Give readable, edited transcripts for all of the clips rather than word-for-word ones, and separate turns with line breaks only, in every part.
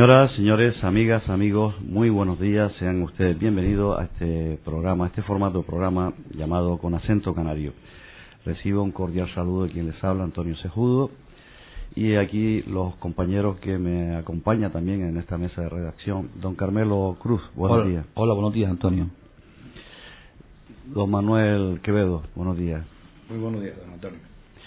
Señoras, señores, amigas, amigos, muy buenos días. Sean ustedes bienvenidos a este programa, a este formato de programa llamado Con Acento Canario. Recibo un cordial saludo de quien les habla, Antonio Cejudo, y aquí los compañeros que me acompañan también en esta mesa de redacción. Don Carmelo Cruz, buenos días.
Hola, buenos días, Antonio.
Don Manuel Quevedo, buenos días.
Muy buenos días, don Antonio.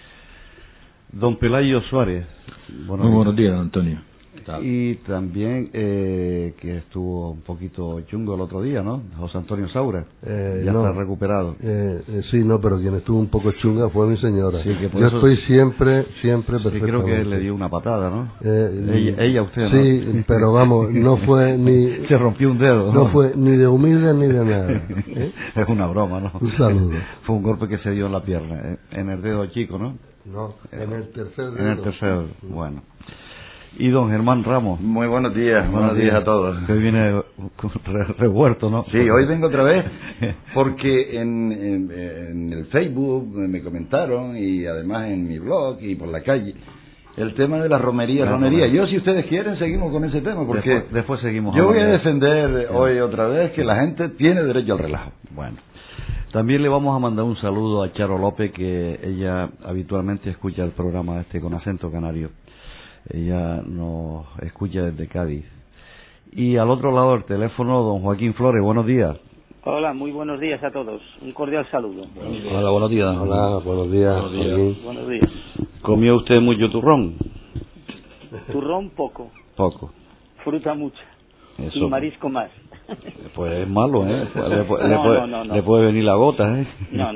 Don Pelayo Suárez,
muy buenos días, don Antonio.
Y también que estuvo un poquito chungo el otro día, ¿no? José Antonio Saura, ya no, está recuperado.
Sí, no, pero quien estuvo un poco chunga fue mi señora.
Sí, que
yo estoy siempre perfectamente.
Sí, creo que le dio una patada, ¿no? Ella usted, ¿no?
Sí, pero vamos, no fue ni...
Se rompió un dedo,
¿no? No fue ni de humilde ni de nada.
Es una broma, ¿no?
Un saludo.
Fue un golpe que se dio en la pierna, en el dedo chico, ¿no?
No, en el tercer dedo.
En el tercer, bueno. Y don Germán Ramos.
Muy buenos días, buenos días a todos.
Usted viene revuelto, ¿no?
Sí, hoy vengo otra vez porque en el Facebook me comentaron y además en mi blog y por la calle el tema de la romería. Yo, si ustedes quieren, seguimos con ese tema porque
después seguimos.
Yo voy a defender hoy otra vez que la gente tiene derecho al relajo.
Bueno. También le vamos a mandar un saludo a Charo López, que ella habitualmente escucha el programa Con Acento Canario. Ella nos escucha desde Cádiz. Y al otro lado del teléfono, don Joaquín Flores, buenos días.
Hola, muy buenos días a todos. Un cordial saludo.
Hola, buenos días.
Hola, buenos días.
Buenos días.
¿Comió usted mucho turrón?
Turrón poco.
Poco.
Fruta mucha.
Eso.
Y marisco más.
Pues es malo, ¿eh?
No.
Le puede venir la gota, ¿eh?
No.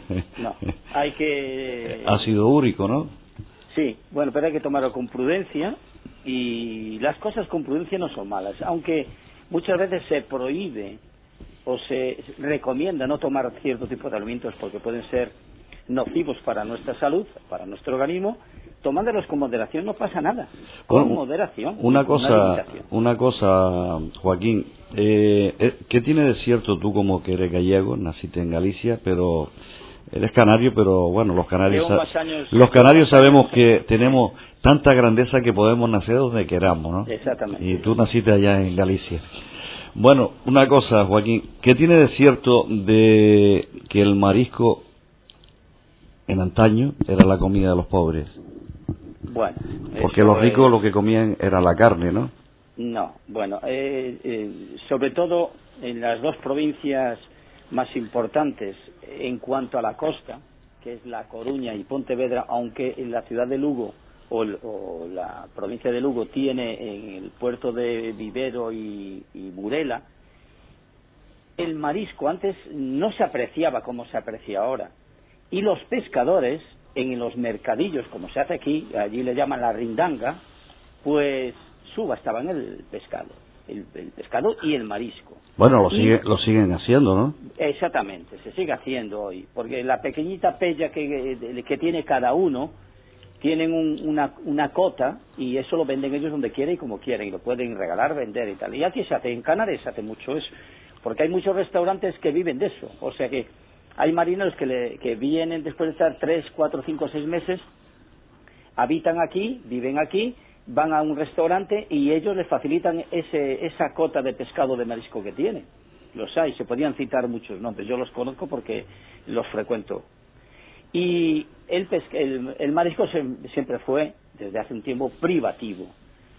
Hay que...
Ácido úrico, ¿no?
Sí, bueno, pero hay que tomarlo con prudencia, y las cosas con prudencia no son malas, aunque muchas veces se prohíbe o se recomienda no tomar cierto tipo de alimentos porque pueden ser nocivos para nuestra salud, para nuestro organismo. Tomándolos con moderación no pasa nada. Con moderación.
Una cosa, Joaquín, ¿qué tiene de cierto tú, como que eres gallego, naciste en Galicia, pero eres canario, pero bueno, los canarios sabemos que tenemos tanta grandeza que podemos nacer donde queramos, ¿no?
Exactamente.
Y tú naciste allá en Galicia. Bueno, una cosa, Joaquín, ¿qué tiene de cierto de que el marisco en antaño era la comida de los pobres?
Bueno,
porque los ricos lo que comían era la carne, ¿no?
No, bueno, sobre todo en las dos provincias más importantes en cuanto a la costa, que es La Coruña y Pontevedra, aunque en la ciudad de Lugo o la provincia de Lugo tiene en el puerto de Vivero y Burela, el marisco antes no se apreciaba como se aprecia ahora, y los pescadores en los mercadillos, como se hace aquí, allí le llaman la rindanga, pues subastaban el pescado, el pescado y el marisco.
Bueno, lo siguen haciendo, ¿no?
Exactamente, se sigue haciendo hoy, porque la pequeñita pella que tiene cada uno, tienen una cota, y eso lo venden ellos donde quieren y como quieren, y lo pueden regalar, vender y tal. Y aquí se hace, en Canarias se hace mucho eso, porque hay muchos restaurantes que viven de eso, o sea que hay marineros que vienen después de estar 3, 4, 5, 6 meses, habitan aquí, viven aquí, van a un restaurante y ellos les facilitan esa cota de pescado, de marisco que tienen. Los hay, se podían citar muchos nombres, yo los conozco porque los frecuento. Y el marisco siempre fue, desde hace un tiempo, privativo,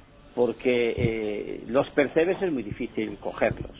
porque los percebes es muy difícil cogerlos.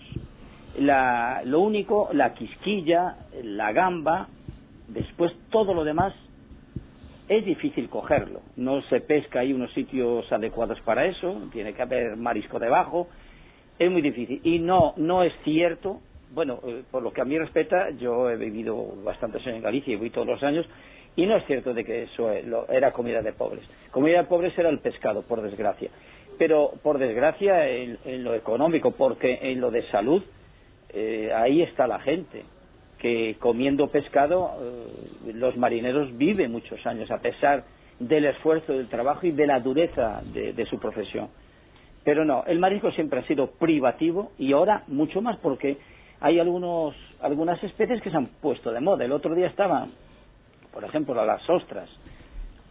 Lo único, la quisquilla, la gamba, después todo lo demás es difícil cogerlo. No se pesca, hay unos sitios adecuados para eso, tiene que haber marisco debajo, es muy difícil. Y no es cierto, bueno, por lo que a mí respecta, yo he vivido bastantes años en Galicia y voy todos los años, y no es cierto de que eso era comida de pobres. Comida de pobres era el pescado, por desgracia. Pero, por desgracia, en lo económico, porque en lo de salud, ahí está la gente, que comiendo pescado los marineros viven muchos años, a pesar del esfuerzo del trabajo y de la dureza de su profesión. Pero no, el marisco siempre ha sido privativo, y ahora mucho más, porque hay algunas especies que se han puesto de moda. El otro día estaban, por ejemplo, las ostras,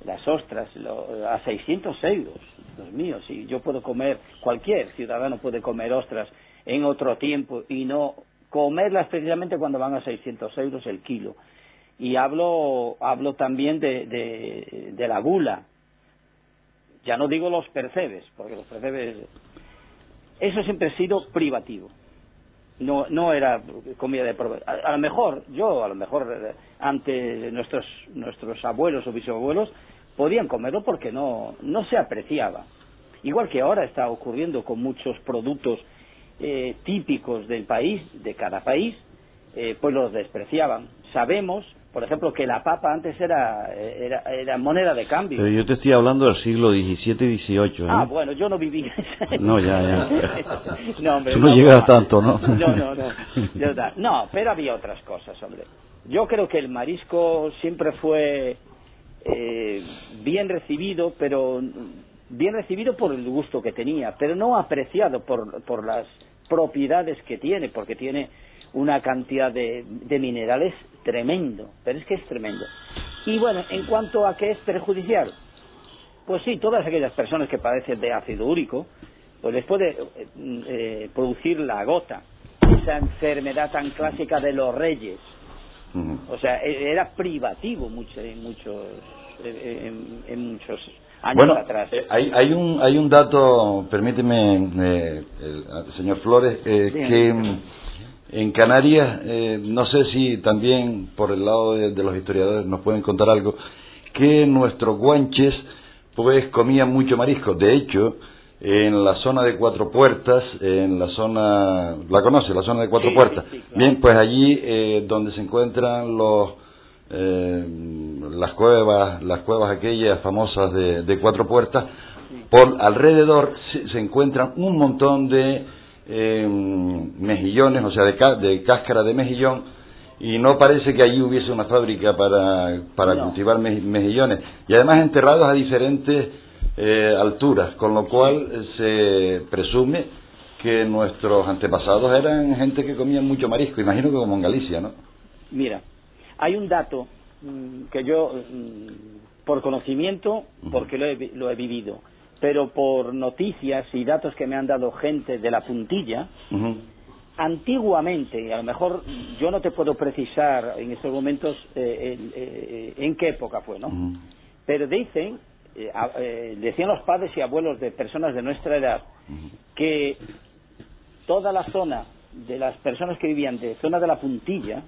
las ostras a 600 euros. Dios mío, si yo puedo comer, cualquier ciudadano puede comer ostras en otro tiempo y no comerlas precisamente cuando van a 600 euros el kilo. Y hablo también de la gula. Ya no digo los percebes, porque los percebes, eso siempre ha sido privativo. No era comida de proveedor. A lo mejor antes nuestros abuelos o bisabuelos podían comerlo porque no se apreciaba. Igual que ahora está ocurriendo con muchos productos típicos del país, de cada país, pues los despreciaban. Sabemos, por ejemplo, que la papa antes era moneda de cambio.
Pero yo te estoy hablando del siglo XVII y XVIII, ¿eh?
Ah, bueno, yo no viví en esa...
No, ya.
No, hombre,
tú no llegas tanto, ¿no?
No, pero había otras cosas, hombre. Yo creo que el marisco siempre fue bien recibido, pero bien recibido por el gusto que tenía, pero no apreciado por las propiedades que tiene, porque tiene una cantidad de minerales tremendo, pero es que es tremendo. Y bueno, en cuanto a que es perjudicial, pues sí, todas aquellas personas que padecen de ácido úrico, pues les puede producir la gota, esa enfermedad tan clásica de los reyes. O sea, era privativo en muchos años atrás.
Hay un dato, permíteme, señor Flores, que en Canarias, no sé si también por el lado de los historiadores nos pueden contar algo, que nuestros guanches pues comían mucho marisco. De hecho, en la zona de Cuatro Puertas, en la zona, ¿la conoce? La zona de Cuatro Puertas.
Sí, claro.
Bien, pues allí donde se encuentran las cuevas aquellas famosas de Cuatro Puertas, por alrededor se encuentran un montón de mejillones, o sea, de cáscara de mejillón, y no parece que allí hubiese una fábrica para cultivar mejillones, y además enterrados a diferentes alturas, con lo cual se presume que nuestros antepasados eran gente que comía mucho marisco, imagino que como en Galicia, ¿no?
Mira, hay un dato que yo, por conocimiento, porque lo he vivido, pero por noticias y datos que me han dado gente de la Puntilla, antiguamente, a lo mejor yo no te puedo precisar en estos momentos en qué época fue, ¿no? Pero decían los padres y abuelos de personas de nuestra edad que toda la zona de las personas que vivían de zona de la Puntilla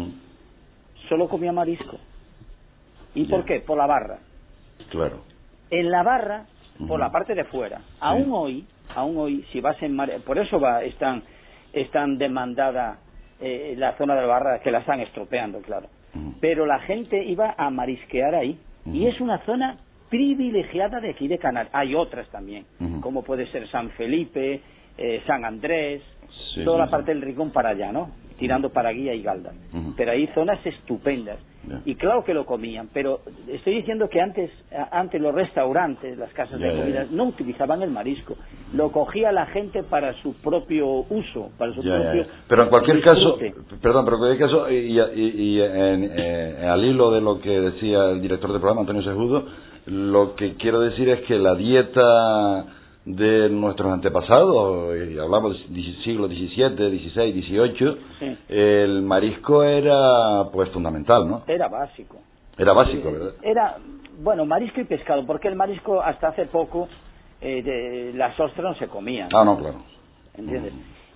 solo comía marisco. ¿Y por qué? Por la barra.
Claro.
En la barra, por la parte de fuera. Aún hoy, si vas en mar, por eso están demandada la zona de la barra, que la están estropeando, claro. Pero la gente iba a marisquear ahí, y es una zona privilegiada de aquí de Canarias. Hay otras también, como puede ser San Felipe, San Andrés, toda la parte del Ricón para allá, ¿no? Tirando para Guía y Galda. Pero hay zonas estupendas. Y claro que lo comían, pero estoy diciendo que antes los restaurantes, las casas de comida, no utilizaban el marisco. Lo cogía la gente para su propio uso, para su propio
Pero en cualquier
disfrute.
caso, y al hilo de lo que decía el director del programa, Antonio Sejudo, lo que quiero decir es que la dieta de nuestros antepasados, y hablamos del siglo XVII, XVI, XVIII, el marisco era pues fundamental, ¿no?
Era básico.
Era básico, ¿verdad?
Era, bueno, marisco y pescado, porque el marisco hasta hace poco, las ostras no se comían.
Ah, no, claro.
¿Entiendes?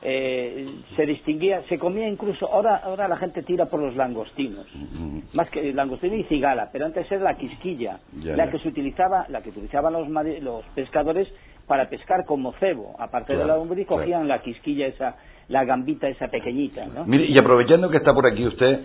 Se distinguía, se comía incluso, ahora la gente tira por los langostinos, más que langostino y cigala, pero antes era la quisquilla, que utilizaban los pescadores para pescar como cebo, aparte de la lombriz, cogían la quisquilla esa, la gambita esa pequeñita, ¿no?
Mire, y aprovechando que está por aquí usted,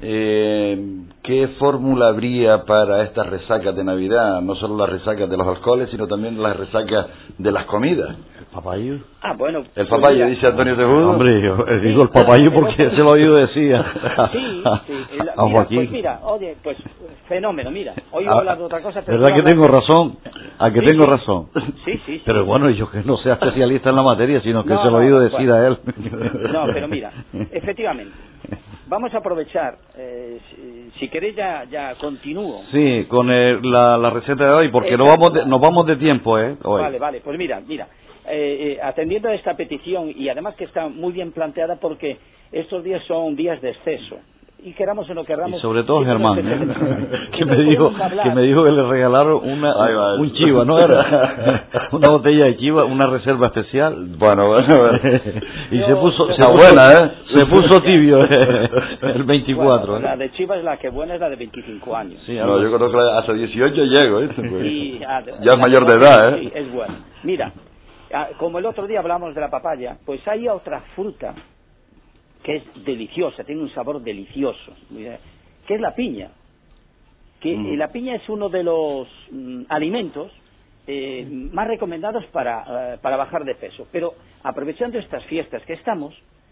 ¿qué fórmula habría para estas resacas de Navidad? No solo las resacas de los alcoholes, sino también las resacas de las comidas.
¿El papayo?
Ah, bueno.
El papayo, dice Antonio Sejudo.
Hombre, yo digo el papayo porque se lo he oído decir a Joaquín.
Pues mira, oye, pues fenómeno, mira. Hoy voy a hablar de otra cosa. Pero
¿verdad que tengo razón? ¿A que tengo razón?
Sí.
Pero bueno, yo que no sea especialista en la materia, sino que se lo he oído decir a él.
No, pero mira, efectivamente, Vamos a aprovechar, si queréis ya continúo.
Sí, con la receta de hoy, porque nos vamos de tiempo, hoy.
Vale, pues mira, atendiendo a esta petición, y además que está muy bien planteada porque estos días son días de exceso. Y queramos o no queramos.
Y sobre todo Germán, que me dijo que le regalaron un chiva, ¿no era? Una botella de chiva, una reserva especial.
Bueno.
Y se puso tibio el 24.
Bueno, la de chiva es la que buena, es la de 25 años.
Sí, no, yo creo que hasta 18 llego,
pues.
Ya es mayor de edad,
Sí, es bueno. Mira, como el otro día hablamos de la papaya, pues hay otra fruta que es deliciosa, tiene un sabor delicioso, que es la piña. La piña es uno de los alimentos más recomendados para bajar de peso. Pero aprovechando estas fiestas que estamos,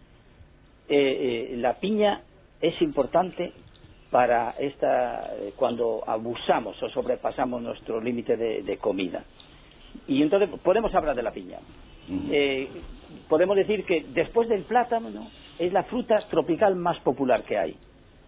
la piña es importante para cuando abusamos o sobrepasamos nuestro límite de comida. Y entonces podemos hablar de la piña. Podemos decir que después del plátano, ¿no?, es la fruta tropical más popular que hay.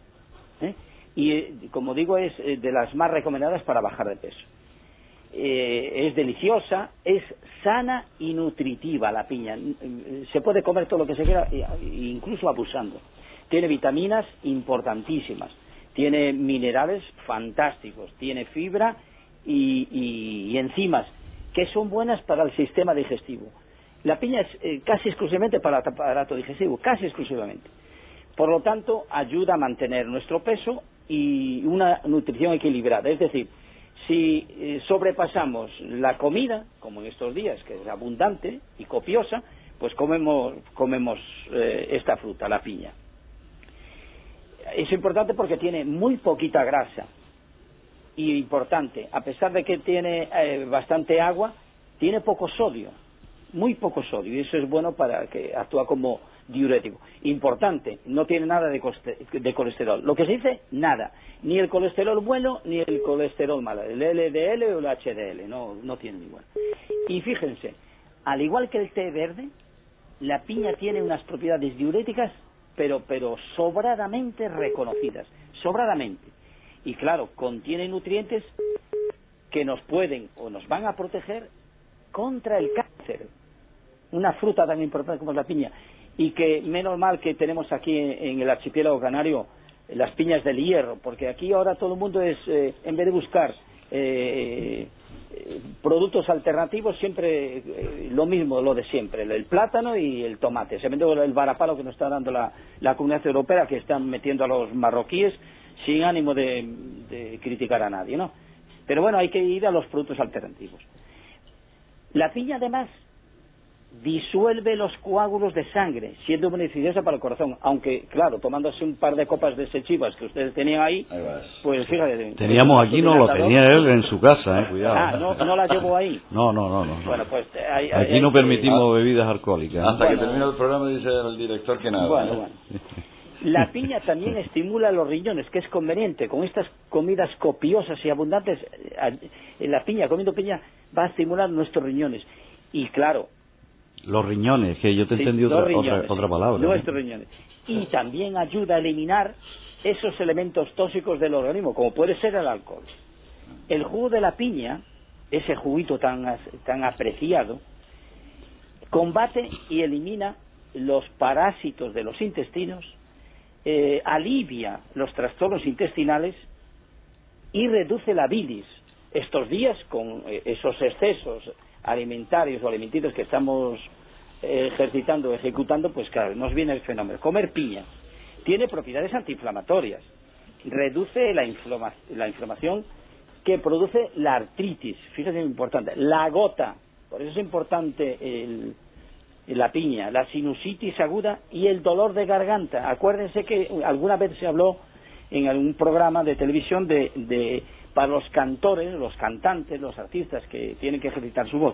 Y como digo, es de las más recomendadas para bajar de peso. Es deliciosa, es sana y nutritiva la piña. Se puede comer todo lo que se quiera, incluso abusando. Tiene vitaminas importantísimas, tiene minerales fantásticos, tiene fibra y enzimas que son buenas para el sistema digestivo. La piña es casi exclusivamente para el aparato digestivo, casi exclusivamente. Por lo tanto, ayuda a mantener nuestro peso y una nutrición equilibrada. Es decir, si sobrepasamos la comida, como en estos días, que es abundante y copiosa, pues comemos esta fruta, la piña. Es importante porque tiene muy poquita grasa. Y importante, a pesar de que tiene bastante agua, tiene poco sodio, muy poco sodio, y eso es bueno para que actúa como diurético. Importante, no tiene nada de colesterol. Lo que se dice, nada, ni el colesterol bueno ni el colesterol malo, el LDL o el HDL, no tiene ninguno. Y fíjense, al igual que el té verde, la piña tiene unas propiedades diuréticas, pero sobradamente reconocidas, sobradamente. Y claro, contiene nutrientes que nos pueden o nos van a proteger contra el cáncer. Una fruta tan importante como es la piña. Y que menos mal que tenemos aquí en el archipiélago canario las piñas del hierro, porque aquí ahora todo el mundo es, en vez de buscar productos alternativos, siempre lo mismo, lo de siempre, el plátano y el tomate. Se vende el varapalo que nos está dando la Comunidad Europea, que están metiendo a los marroquíes sin ánimo de criticar a nadie, ¿no? Pero bueno, hay que ir a los productos alternativos. La piña, además, disuelve los coágulos de sangre, siendo beneficiosa para el corazón, aunque, claro, tomándose un par de copas de ese chivas que ustedes tenían ahí, pues fíjate...
Teníamos aquí, no lo tenía él en su casa, cuidado.
¿No la llevó ahí?
No.
Bueno, pues...
Aquí no permitimos bebidas alcohólicas.
Hasta que termine el programa dice el director que nada.
Bueno. La piña también estimula los riñones, que es conveniente. Con estas comidas copiosas y abundantes, la piña, comiendo piña, va a estimular nuestros riñones. Y claro...
Los riñones, que yo te entendí otra palabra.
Nuestros riñones. Y también ayuda a eliminar esos elementos tóxicos del organismo, como puede ser el alcohol. El jugo de la piña, ese juguito tan apreciado, combate y elimina los parásitos de los intestinos, alivia los trastornos intestinales y reduce la bilis. Estos días, con esos excesos alimentarios o alimenticios que estamos ejecutando, pues claro, nos viene el fenómeno. Comer piña tiene propiedades antiinflamatorias, reduce la inflamación que produce la artritis, fíjate, es importante, la gota, por eso es importante la piña, la sinusitis aguda y el dolor de garganta. Acuérdense que alguna vez se habló en algún programa de televisión para los cantores, los cantantes, los artistas que tienen que ejercitar su voz,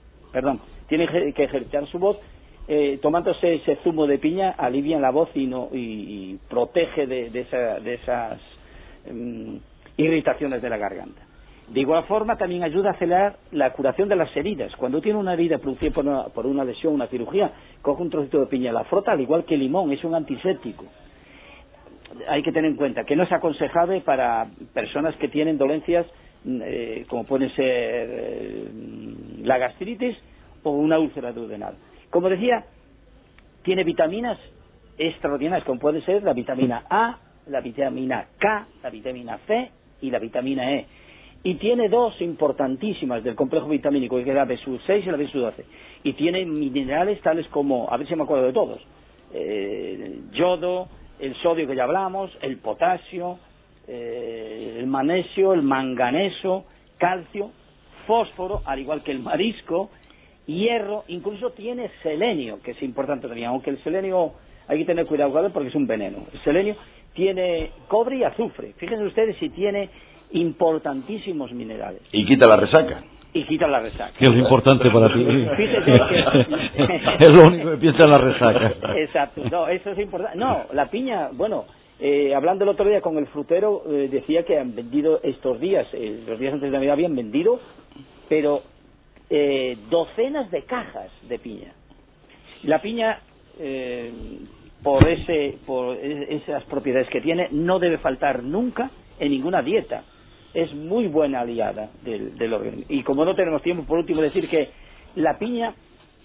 tomándose ese zumo de piña alivian la voz y protege de esas irritaciones de la garganta. De igual forma también ayuda a acelerar la curación de las heridas. Cuando tiene una herida producida por una lesión, una cirugía, coge un trocito de piña, la frota al igual que el limón, es un antiséptico. hay que tener en cuenta que no es aconsejable para personas que tienen dolencias como pueden ser la gastritis o una úlcera duodenal. Como decía, tiene vitaminas extraordinarias, como puede ser la vitamina A, la vitamina K, la vitamina C y la vitamina E. Y tiene dos importantísimas del complejo vitamínico, que es la B6 y la B12. Y tiene minerales tales como, a ver si me acuerdo de todos, yodo, el sodio que ya hablamos, el potasio, el magnesio, el manganeso, calcio, fósforo, al igual que el marisco, hierro, incluso tiene selenio, que es importante también, aunque el selenio hay que tener cuidado con él porque es un veneno. El selenio tiene cobre y azufre. Fíjense ustedes si tiene importantísimos minerales.
Y quita la resaca.
Y quita la resaca.
Que es lo importante para ti.
Fíjese que...
es lo único que piensa en la resaca.
Exacto. No, eso es importante. No, la piña, bueno, hablando el otro día con el frutero, decía que han vendido estos días, los días antes de Navidad habían vendido, pero docenas de cajas de piña. La piña, por esas propiedades que tiene, no debe faltar nunca en ninguna dieta. Es muy buena aliada del organismo. Y como no tenemos tiempo, por último decir que la piña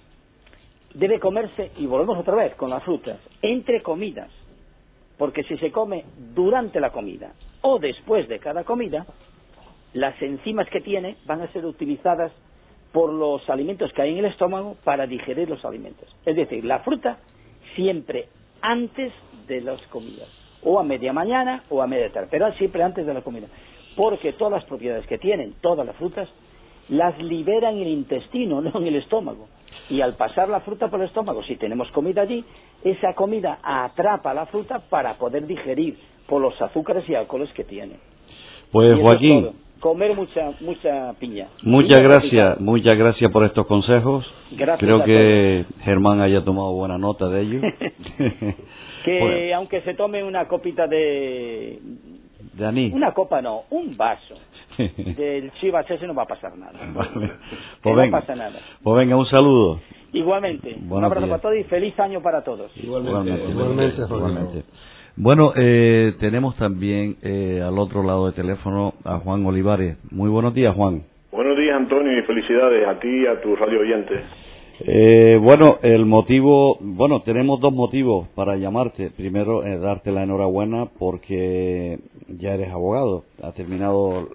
debe comerse, y volvemos otra vez con las frutas, entre comidas, porque si se come durante la comida o después de cada comida, las enzimas que tiene van a ser utilizadas por los alimentos que hay en el estómago para digerir los alimentos. Es decir, la fruta siempre antes de las comidas, o a media mañana o a media tarde, pero siempre antes de la comida, porque todas las propiedades que tienen todas las frutas las liberan en el intestino, no en el estómago, y al pasar la fruta por el estómago, si tenemos comida allí, esa comida atrapa la fruta para poder digerir por los azúcares y alcoholes que tiene.
Pues Joaquín,
comer mucha piña.
Muchas gracias por estos consejos.
Gracias.
Creo que Germán haya tomado buena nota de ellos.
Que
bueno,
aunque se tome una copita de
anís.
Una copa no, un vaso del Chivas ese no va a pasar nada.
Vale.
Pues no pasa nada.
Pues venga, un saludo.
Igualmente. Un abrazo para todos y feliz año para todos.
Igualmente. Bueno, tenemos también al otro lado del teléfono a Juan Olivares. Muy buenos días, Juan.
Buenos días, Antonio, y felicidades a ti y a tus radio oyentes.
Bueno, tenemos dos motivos para llamarte. Primero, darte la enhorabuena porque ya eres abogado. Has terminado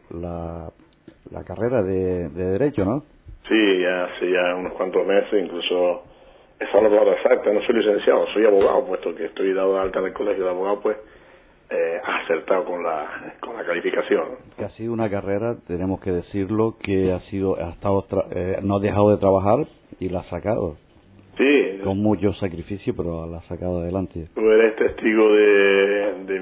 la carrera de Derecho, ¿no? Sí,
hace ya unos cuantos meses, incluso esa es la palabra exacta. No soy licenciado, soy abogado, puesto que estoy dado de alta en el colegio de abogados, pues has acertado con la calificación.
Que ha sido una carrera, tenemos que decirlo, que no ha dejado de trabajar y la ha sacado.
Sí.
Con mucho sacrificio, pero la ha sacado adelante.
Tú eres testigo de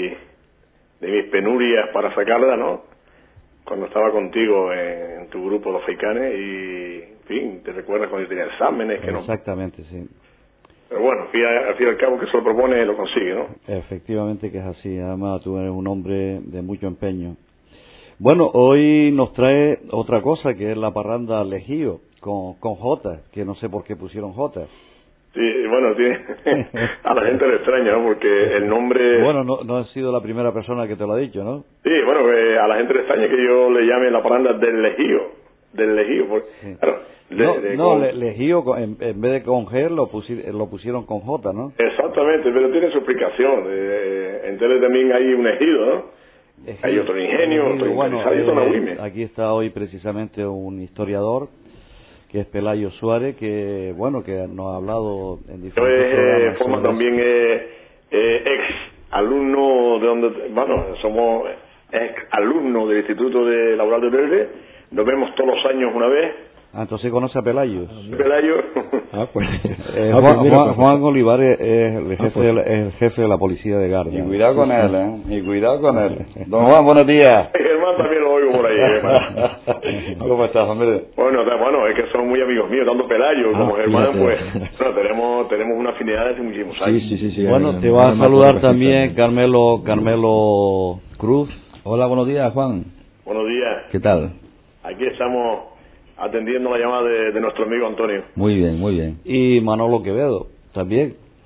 mis penurias para sacarla, ¿no? Cuando estaba contigo en tu grupo, los Feicanes, y, en fin, te recuerdas cuando yo tenía exámenes que
Exactamente, sí.
Pero bueno, al fin y al cabo que se lo propone, lo consigue, ¿no?
Efectivamente que es así. Además, tú eres un hombre de mucho empeño. Bueno, hoy nos trae otra cosa, que es la parranda Lejío, con J, que no sé por qué pusieron J.
Sí, bueno, a la gente le extraña, ¿no? Porque el nombre...
Bueno, no ha sido la primera persona que te lo ha dicho, ¿no?
Sí, bueno, a la gente le extraña que yo le llame la parranda del Lejío, porque,
sí.
Claro,
Lejío, en vez de con G, lo pusieron con J, ¿no?
Exactamente, pero tiene su explicación. En Tele también hay un ejido, ¿no? Hay otro ingenio, otro
ingenio. Aquí está hoy precisamente un historiador, que es Pelayo Suárez, que nos ha hablado en diferentes programas.
Forma también ex alumno de donde, somos ex alumnos del Instituto de Laboral de Verde, nos vemos todos los años una vez.
Entonces conoce a Pelayo.
Pelayo.
Juan Olivares es el jefe de la policía de Garda.
Y cuidado con él, Don Juan, buenos días.
Germán también lo oigo por ahí, Germán.
¿Cómo estás, hombre?
Bueno, es que son muy amigos míos, tanto Pelayo como Germán, pues, tenemos una afinidad desde muchísimos años.
Sí. Bueno, te va a saludar también Carmelo Cruz.
Hola, buenos días, Juan.
Buenos días.
¿Qué tal?
Aquí estamos atendiendo la llamada de nuestro amigo Antonio.
Muy bien.
Y Manolo Quevedo, también.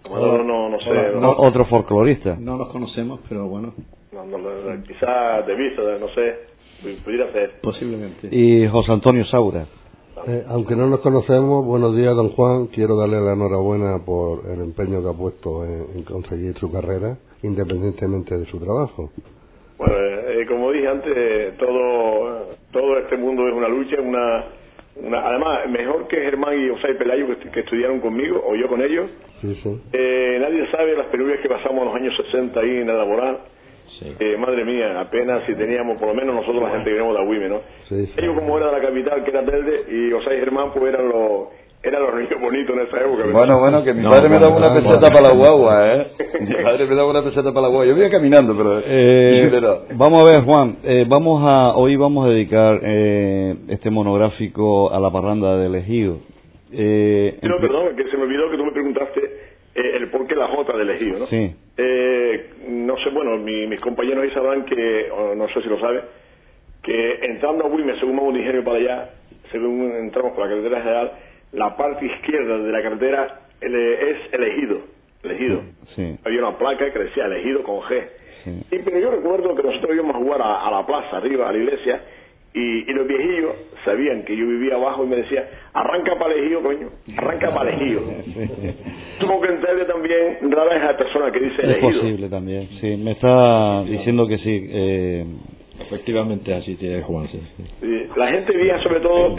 Manolo no sé.
Otro folclorista.
No los conocemos, pero bueno.
Quizás de vista, no sé, pudiera ser.
Posiblemente.
Y José Antonio Saura.
Aunque no nos conocemos, buenos días, don Juan. Quiero darle la enhorabuena por el empeño que ha puesto en conseguir su carrera, independientemente de su trabajo.
Bueno, como dije antes, todo este mundo es una lucha, además, mejor que Germán y Osay Pelayo que estudiaron conmigo, o yo con ellos.
Sí, sí.
Nadie sabe las penurias que pasamos en los años 60 ahí en la laboral. Sí. Madre mía, apenas si teníamos, por lo menos nosotros la gente que venimos de Agüime, ¿no?
Sí, sí.
Ellos como era de la capital, que era Telde, y Osay y Germán pues eran los niños bonitos en esa época. ¿Verdad?
Bueno, que mi padre me daba una peseta para la guagua, ¿eh? Mi padre me daba una peseta para la guagua. Yo venía caminando, pero...
Vamos a ver, Juan, hoy vamos a dedicar este monográfico a la parranda del Ejido.
Perdón, que se me olvidó que tú me preguntaste el por qué la J del Ejido, ¿no?
Sí.
No sé, bueno, mis compañeros ahí sabrán que, no sé si lo saben, que entrando a Agüime, según vamos de Ingenio para allá, según entramos por la carretera general, la parte izquierda de la carretera es el Ejido.
Sí.
Había una placa que decía Ejido con G.
Sí.
Pero yo recuerdo que nosotros íbamos a jugar a la plaza, arriba, a la iglesia, y los viejillos sabían que yo vivía abajo y me decían, arranca para el Ejido, coño, arranca para el Ejido. Supongo que en Telde también rara es la persona que dice el Ejido.
Es posible también, sí, me está diciendo que sí.
Efectivamente, así tiene Juan. Sí.
La gente vieja, sobre todo,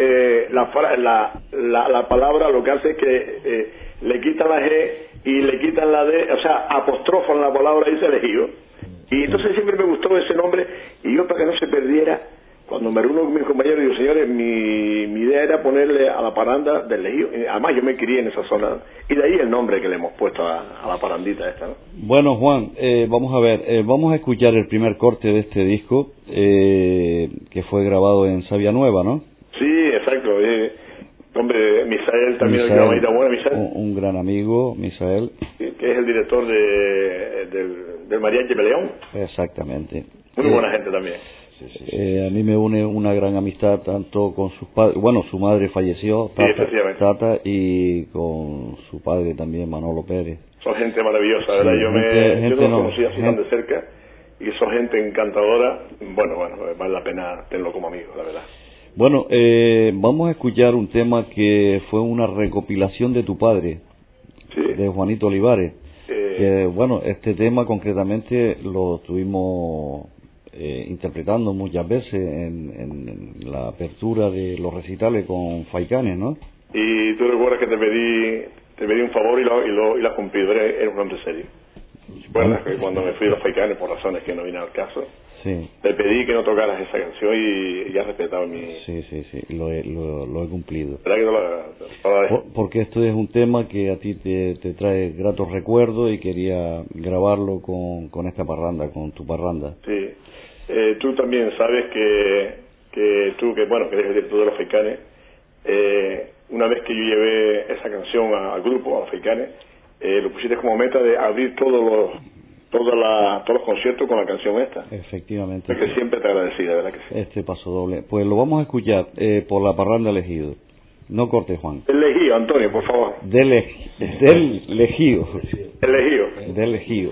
la palabra lo que hace es que le quitan la G y le quitan la D, o sea, apostrofan la palabra y dice Ejido. Y entonces siempre me gustó ese nombre, y yo, para que no se perdiera, cuando me reúno con mis compañeros, digo, señores, mi idea era ponerle a la parranda del Ejido. Además, yo me crié en esa zona, y de ahí el nombre que le hemos puesto a la parrandita esta, ¿no?
Bueno, Juan, vamos a ver, vamos a escuchar el primer corte de este disco, que fue grabado en Sabia Nueva, ¿no?
Sí, exacto. Hombre, Misael también es una manita buena, Misael.
Un gran amigo, Misael.
Que es el director del Mariachi Peleón.
Exactamente.
Muy buena gente también.
Sí. A mí me une una gran amistad tanto con sus padres, bueno, su madre falleció, Tata, y con su padre también, Manolo Pérez.
Son gente maravillosa, ¿verdad? Yo no los conocía así tan de cerca, y son gente encantadora. Bueno, vale la pena tenerlo como amigo, la verdad.
Bueno, vamos a escuchar un tema que fue una recopilación de tu padre, sí, de Juanito Olivares. Bueno, este tema concretamente lo estuvimos interpretando muchas veces en la apertura de los recitales con Faicanes, ¿no?
Y tú recuerdas que te pedí un favor y lo has cumplido, eres un hombre serio. ¿Recuerdas que cuando me fui a los Faicanes, por razones que no vine al caso,
sí,
te pedí que no tocaras esa canción y ya has respetado mi...
Sí, lo he cumplido.
¿Verdad que
porque esto es un tema que a ti te trae gratos recuerdos y quería grabarlo con esta parranda, con tu parranda.
Sí. Tú también sabes que tú, que eres el director de los Faicanes, una vez que yo llevé esa canción al grupo, a los Faicanes, lo pusiste como meta de abrir todos los conciertos con la canción esta.
Efectivamente.
Porque siempre te agradecí, de verdad que sí.
Este paso doble. Pues lo vamos a escuchar por la parranda del Ejido. No corte, Juan.
El Ejido, Antonio, por favor.
Del Ejido.
El Ejido.
Del Ejido.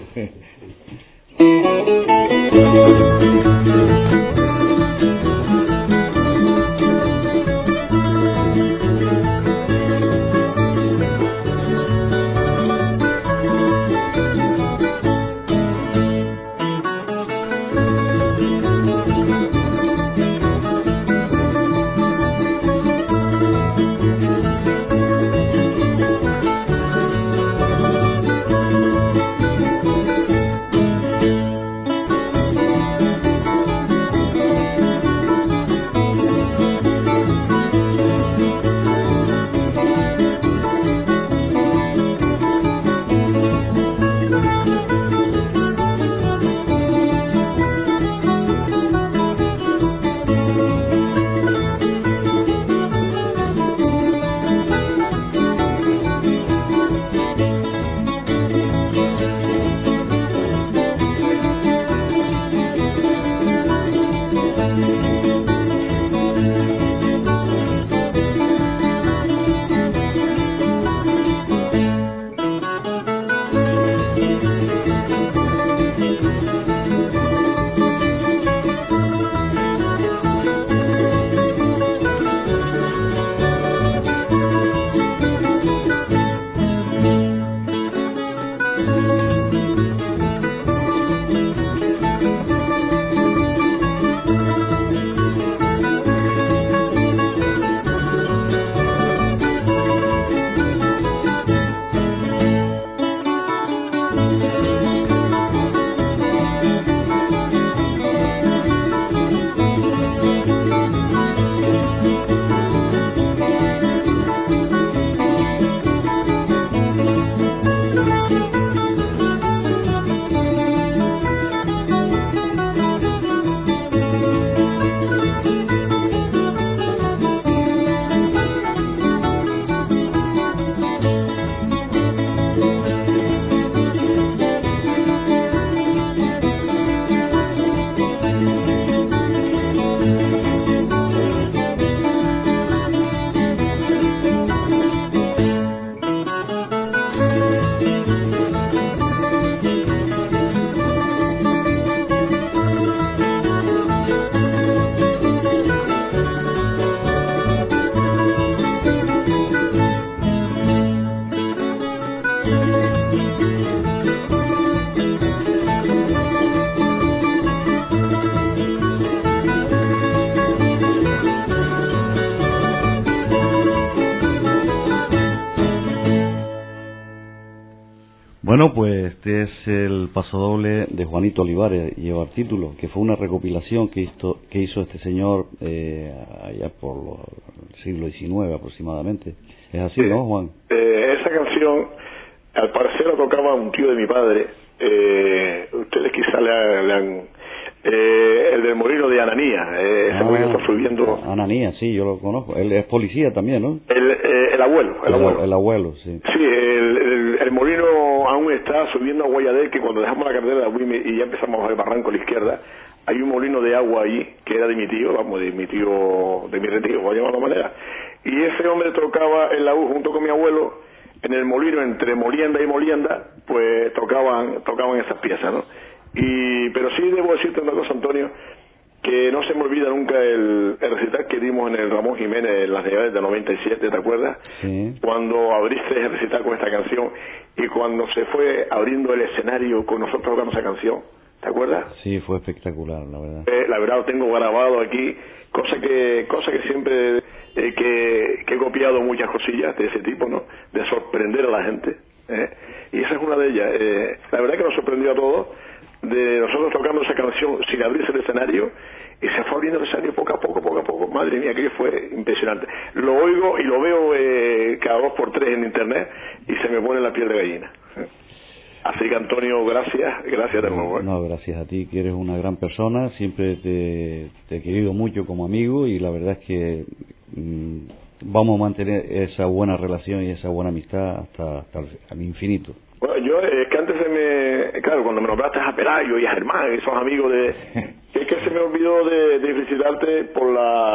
que es el pasodoble de Juanito Olivares, lleva el título, que fue una recopilación que hizo este señor allá por el siglo XIX aproximadamente. Es así, ¿no, Juan?
Esa canción, al parecer la tocaba un tío de mi padre. Ustedes quizá le han... el del molino de Ananías, ese molino está subiendo...
Ananías, sí, yo lo conozco. Él es policía también, ¿no?
El abuelo.
Sí.
Sí, el molino aún está subiendo a Guayadel, que cuando dejamos la carretera de Agüime y ya empezamos a ver Barranco a la izquierda, hay un molino de agua allí, que era de mi tío, de mi retío, voy a llamarlo de manera. Y ese hombre tocaba el laúd junto con mi abuelo, en el molino, entre molienda y molienda, pues tocaban esas piezas, ¿no? Pero sí debo decirte una cosa, Antonio, que no se me olvida nunca el recital que dimos en el Ramón Jiménez en las Navidades del 97, ¿te acuerdas?
Sí. Cuando
abriste el recital con esta canción y cuando se fue abriendo el escenario con nosotros tocando esa canción, ¿te acuerdas?
Sí, fue espectacular, la verdad.
La verdad lo tengo grabado aquí, cosa que siempre que he copiado muchas cosillas de ese tipo, ¿no? De sorprender a la gente, y esa es una de ellas. La verdad que nos sorprendió a todos, de nosotros tocando esa canción sin abrirse el escenario, y se fue abriendo el escenario poco a poco, madre mía, que fue impresionante. Lo oigo y lo veo cada 2 por 3 en internet y se me pone la piel de gallina. Así que, Antonio, gracias de nuevo.
No, gracias a ti, que eres una gran persona, siempre te he querido mucho como amigo, y la verdad es que vamos a mantener esa buena relación y esa buena amistad hasta el infinito.
Bueno, yo es que antes claro, cuando me nombraste a Pelayo y a Germán, esos amigos es que se me olvidó de felicitarte por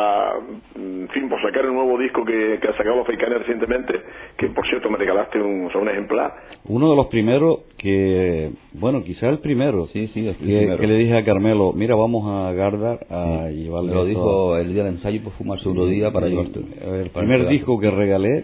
por sacar el nuevo disco que ha sacado los Feicanes recientemente, que por cierto me regalaste un ejemplar.
Uno de los primeros quizá el primero,
sí, el primero.
Que le dije a Carmelo, mira, vamos a Gardar a llevarle.
Me lo dijo el día del ensayo, pues fumar segundo día para llevarte.
El primer disco que regalé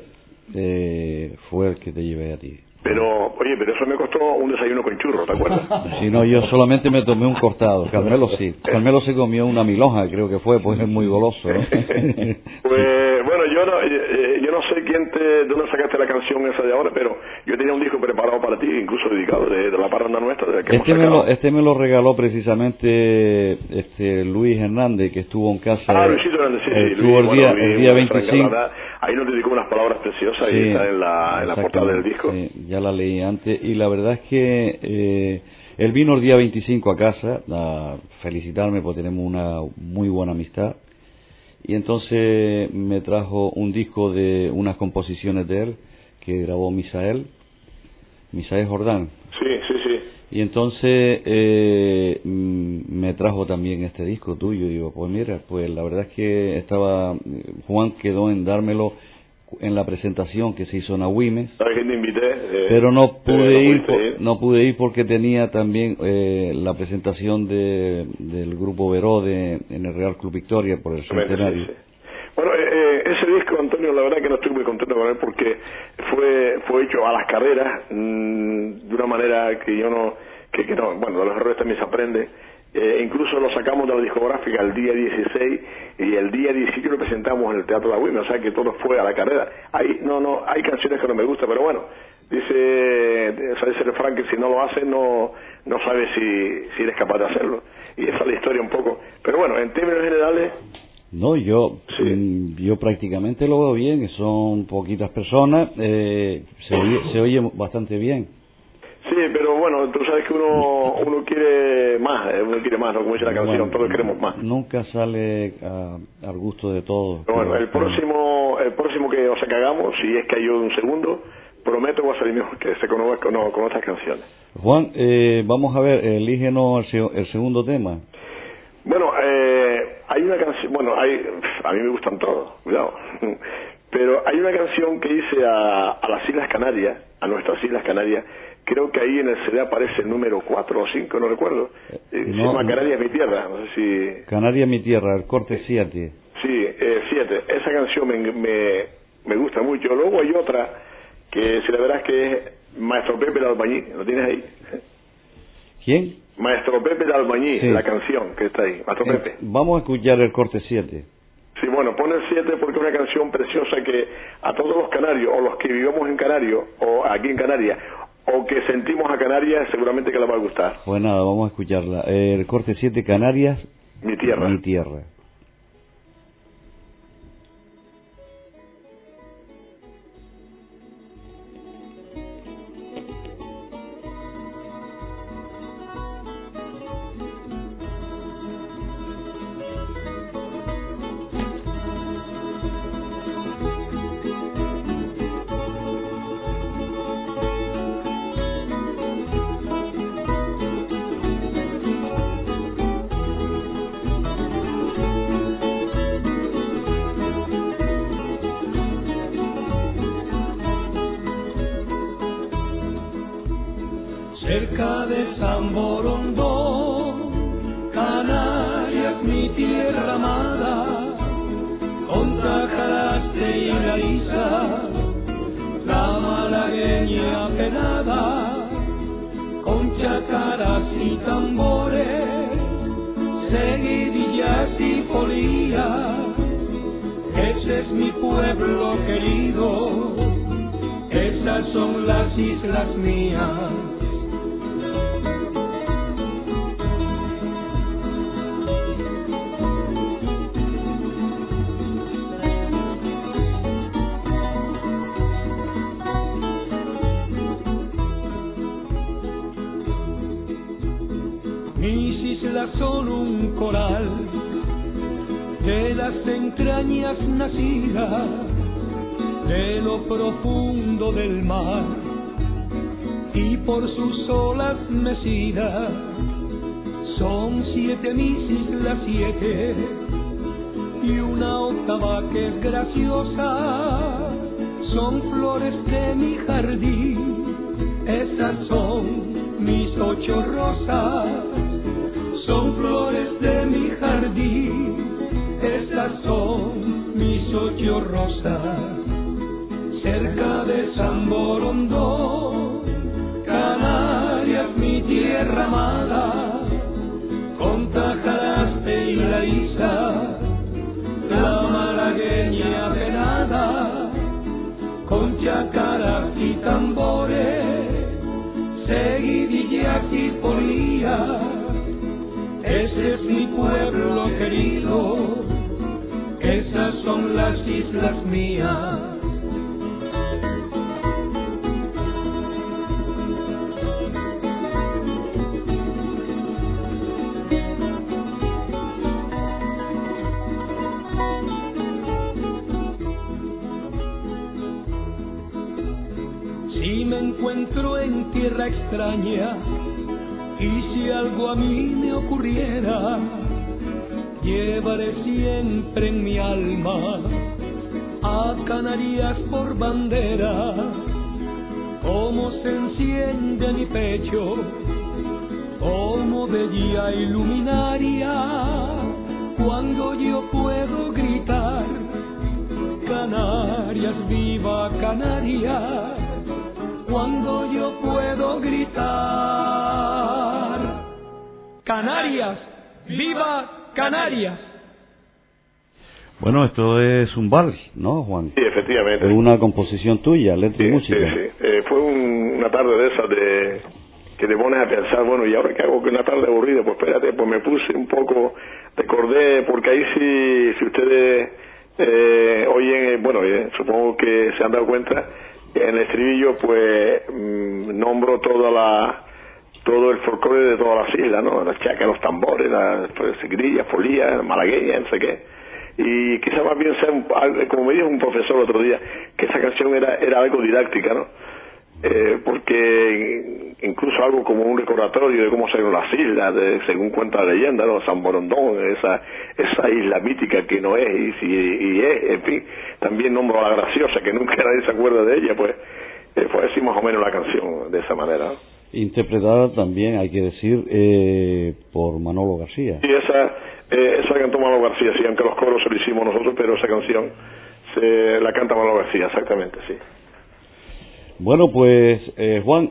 fue el que te llevé a ti.
Pero eso me costó un desayuno con churros, ¿te acuerdas?
Si no, yo solamente me tomé un cortado. Carmelo sí. Carmelo se comió una milhoja, creo que fue, pues es muy goloso, ¿no?
Pues bueno, yo no sé de dónde sacaste la canción esa de ahora, pero yo tenía un disco preparado para ti, incluso dedicado, de la parranda nuestra.
Este me lo regaló precisamente Luis Hernández, que estuvo en casa.
Luisito Hernández, sí.
Estuvo el día 25.
Ahí nos dedicó unas palabras preciosas, y está en la portada del disco.
Sí, ya la leí antes, y la verdad es que él vino el día 25 a casa a felicitarme porque tenemos una muy buena amistad, y entonces me trajo un disco de unas composiciones de él que grabó Misael Jordán.
Sí.
Y entonces me trajo también este disco tuyo, y digo, pues mira, pues la verdad es que Juan quedó en dármelo en la presentación que se hizo en Agüimes, pero no pude ir porque tenía también la presentación del grupo Veró en el Real Club Victoria por el centenario.
Sí. Bueno, ese disco, Antonio, la verdad que no estoy muy contento con él porque fue hecho a las carreras, de una manera que bueno, de los errores también se aprende. Incluso lo sacamos de la discográfica el día 16 y el día 17 lo presentamos en el Teatro de Agüimes, o sea que todo fue a la carrera. Hay canciones que no me gustan, pero bueno, dice el refrán que si no lo haces no sabes si eres capaz de hacerlo, y esa es la historia un poco. Pero bueno, en términos generales...
No, yo prácticamente lo veo bien, son poquitas personas, se oye bastante bien.
Sí, pero bueno, tú sabes que uno quiere más, ¿no? Como dice la canción, todos queremos más.
Nunca sale al gusto de todos.
Pero bueno, el próximo que hagamos, si es que hay un segundo, prometo que va a salir mejor que se conozca con otras canciones.
Juan, vamos a ver, elígenos el segundo tema.
Bueno, hay una canción, a mí me gustan todos, cuidado, pero hay una canción que hice a las Islas Canarias, a nuestras Islas Canarias. Creo que ahí en el CD aparece el número 4 o 5, no recuerdo. Se llama Canarias mi tierra, no sé si...
Canarias mi tierra, el corte 7.
Sí, 7. Esa canción me gusta mucho. Luego hay otra que, si la verás, que es Maestro Pepe el Albañí. ¿Lo tienes ahí?
¿Quién?
Maestro Pepe el Albañí, sí. La canción que está ahí. Maestro Pepe.
Vamos a escuchar el corte 7.
Sí, bueno, pon el 7 porque es una canción preciosa que a todos los canarios, o los que vivimos en Canarios, o aquí en Canarias, o que sentimos a Canarias, seguramente que le va a gustar.
Pues nada, vamos a escucharla. El corte 7, Canarias,
Mi tierra.
mi tierra.
Cerca de San Borondón, Canarias, mi tierra amada, con Tajaraste y la Isa, la malagueña penada, con chacaras y tambores, seguidillas y polillas. Ese es mi pueblo querido, esas son las islas mías. Mis islas son un coral de las entrañas nacidas, de lo profundo del mar, y por sus olas mecidas. Son 7 mis islas, 7, y una octava que es graciosa. Son flores de mi jardín, esas son mis 8 rosas. Son flores de mi jardín, esas son mis 8 rosas. Cerca de San Borondón, Canarias, mi tierra amada, con Tajaraste y la Isa, la malagueña venada, con chacaras y tambores, seguidillas y polillas. Ese es mi pueblo querido, esas son las islas mías. Si me encuentro en tierra extraña, y si algo a mí me ocurriera, llevaré siempre en mi alma a Canarias por bandera. Como se enciende mi pecho, como bella iluminaria, cuando yo puedo gritar: Canarias, viva Canarias. Cuando yo puedo gritar: Canarias, viva Canarias.
Bueno, esto es un vals, ¿no, Juan?
Sí, efectivamente.
Es una composición tuya, letra y música.
Sí. Fue una tarde de esas que te pones a pensar, bueno, ¿y ahora qué hago? Que una tarde aburrida. Pues espérate, pues me puse un poco, recordé, porque ahí si ustedes oyen, bueno, supongo que se han dado cuenta, en el estribillo pues nombro todo el folclore de todas las islas, ¿no? Las chacas, los tambores, las grillas, folías, malagueñas, no sé qué. Y quizá más bien sea, como me dijo un profesor el otro día, que esa canción era algo didáctica, ¿no? Porque incluso algo como un recordatorio de cómo salieron las islas, según cuenta la leyenda, ¿no? San Borondón, esa isla mítica que no es, y es, en fin. También nombro a la Graciosa, que nunca nadie se acuerda de ella, pues fue así más o menos la canción, de esa manera.
Interpretada también, hay que decir, por Manolo García.
Sí, esa cantó Manolo García, sí, aunque los coros se lo hicimos nosotros, pero esa canción la canta Manolo García, exactamente, sí.
Bueno, pues, Juan,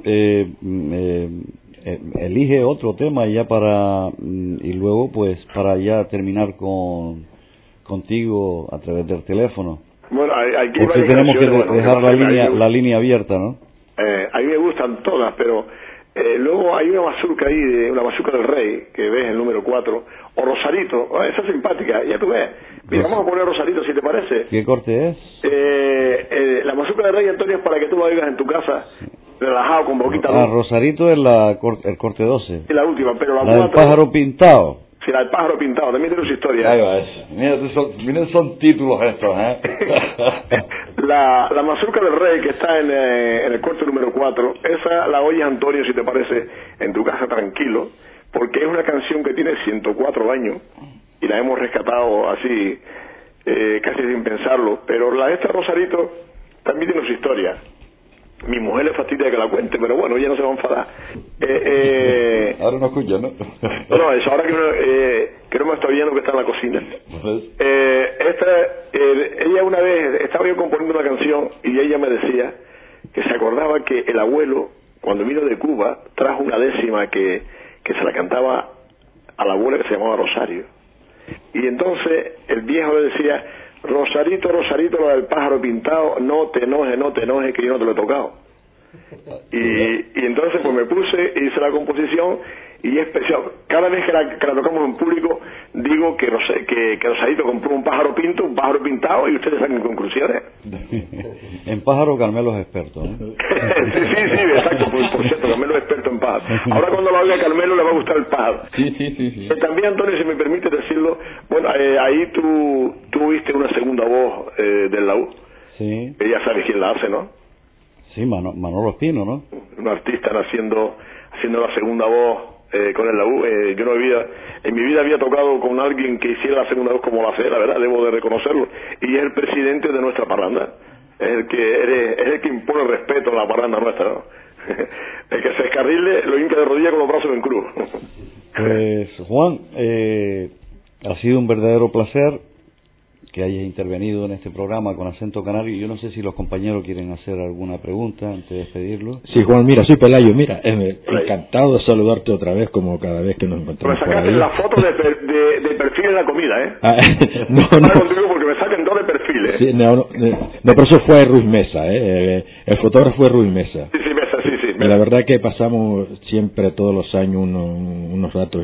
elige otro tema ya y luego, pues, para ya terminar contigo a través del teléfono.
Bueno, hay que
porque tenemos que dejar la línea abierta, ¿no?
A mí me gustan todas, pero luego hay una mazurca ahí, una mazurca del Rey, que ves el número 4, o Rosarito, esa es simpática, ya tú ves. Mira, vamos a poner Rosarito, si te parece.
¿Qué corte es?
La mazurca del Rey, Antonio, es para que tú lo oigas en tu casa, relajado, con boquita luz.
Rosarito es el corte 12.
Y la última, pero la
del
4...
pájaro pintado.
Sí, la del pájaro pintado, también tiene su historia.
Ahí va eso. Mira, son títulos estos, ¿eh?
La mazurca del Rey, que está en el corte número 4, esa la oyes, Antonio, si te parece, en tu casa tranquilo, porque es una canción que tiene 104 años y la hemos rescatado así, casi sin pensarlo, pero la de esta Rosarito también tiene su historia. Mi mujer le fastidia que la cuente, pero bueno, ella no se va a enfadar.
Ahora no escucha, ¿no?
No, eso ahora que no me está viendo, que está en la cocina. Ella una vez, estaba yo componiendo una canción y ella me decía que se acordaba que el abuelo, cuando vino de Cuba, trajo una décima que se la cantaba a la abuela, que se llamaba Rosario. Y entonces el viejo le decía: Rosarito, Rosarito, lo del pájaro pintado, no te enojes, que yo no te lo he tocado. Y entonces pues me puse, hice la composición, y es especial. Cada vez que la tocamos en público, digo que Rosarito compró un pájaro pintado, y ustedes salen conclusiones.
En pájaro Carmelo es experto, ¿no?
sí, exacto, por cierto, Carmelo es experto en pájaro. Ahora cuando lo oiga Carmelo le va a gustar el pájaro.
Sí.
También, Antonio, si me permite decirlo, bueno, ahí tú viste una segunda voz del laúd.
Sí.
Ya sabes quién la hace, ¿no?
Sí, Manolo Espino, ¿no?
Un artista haciendo la segunda voz con el laúd. Yo no en mi vida había tocado con alguien que hiciera la segunda voz como la hace, la verdad, debo de reconocerlo. Y es el presidente de nuestra parranda. Es el que impone respeto a la parranda nuestra, ¿no? El que se escarrile lo hinca de rodillas con los brazos en cruz.
Pues, Juan, ha sido un verdadero placer que hayas intervenido en este programa con acento canario. Yo no sé si los compañeros quieren hacer alguna pregunta antes de despedirlo.
Sí, Juan, mira, soy Pelayo, encantado de saludarte otra vez, como cada vez que nos encontramos por ahí.
Me sacaste la foto de perfil en la comida, ¿eh?
No.
Contigo porque me saquen dos de perfil, ¿eh?
Sí, no, pero eso fue Ruiz Mesa, el fotógrafo fue Ruiz Mesa.
Sí, Mesa, sí.
Y la verdad que pasamos siempre, todos los años, unos ratos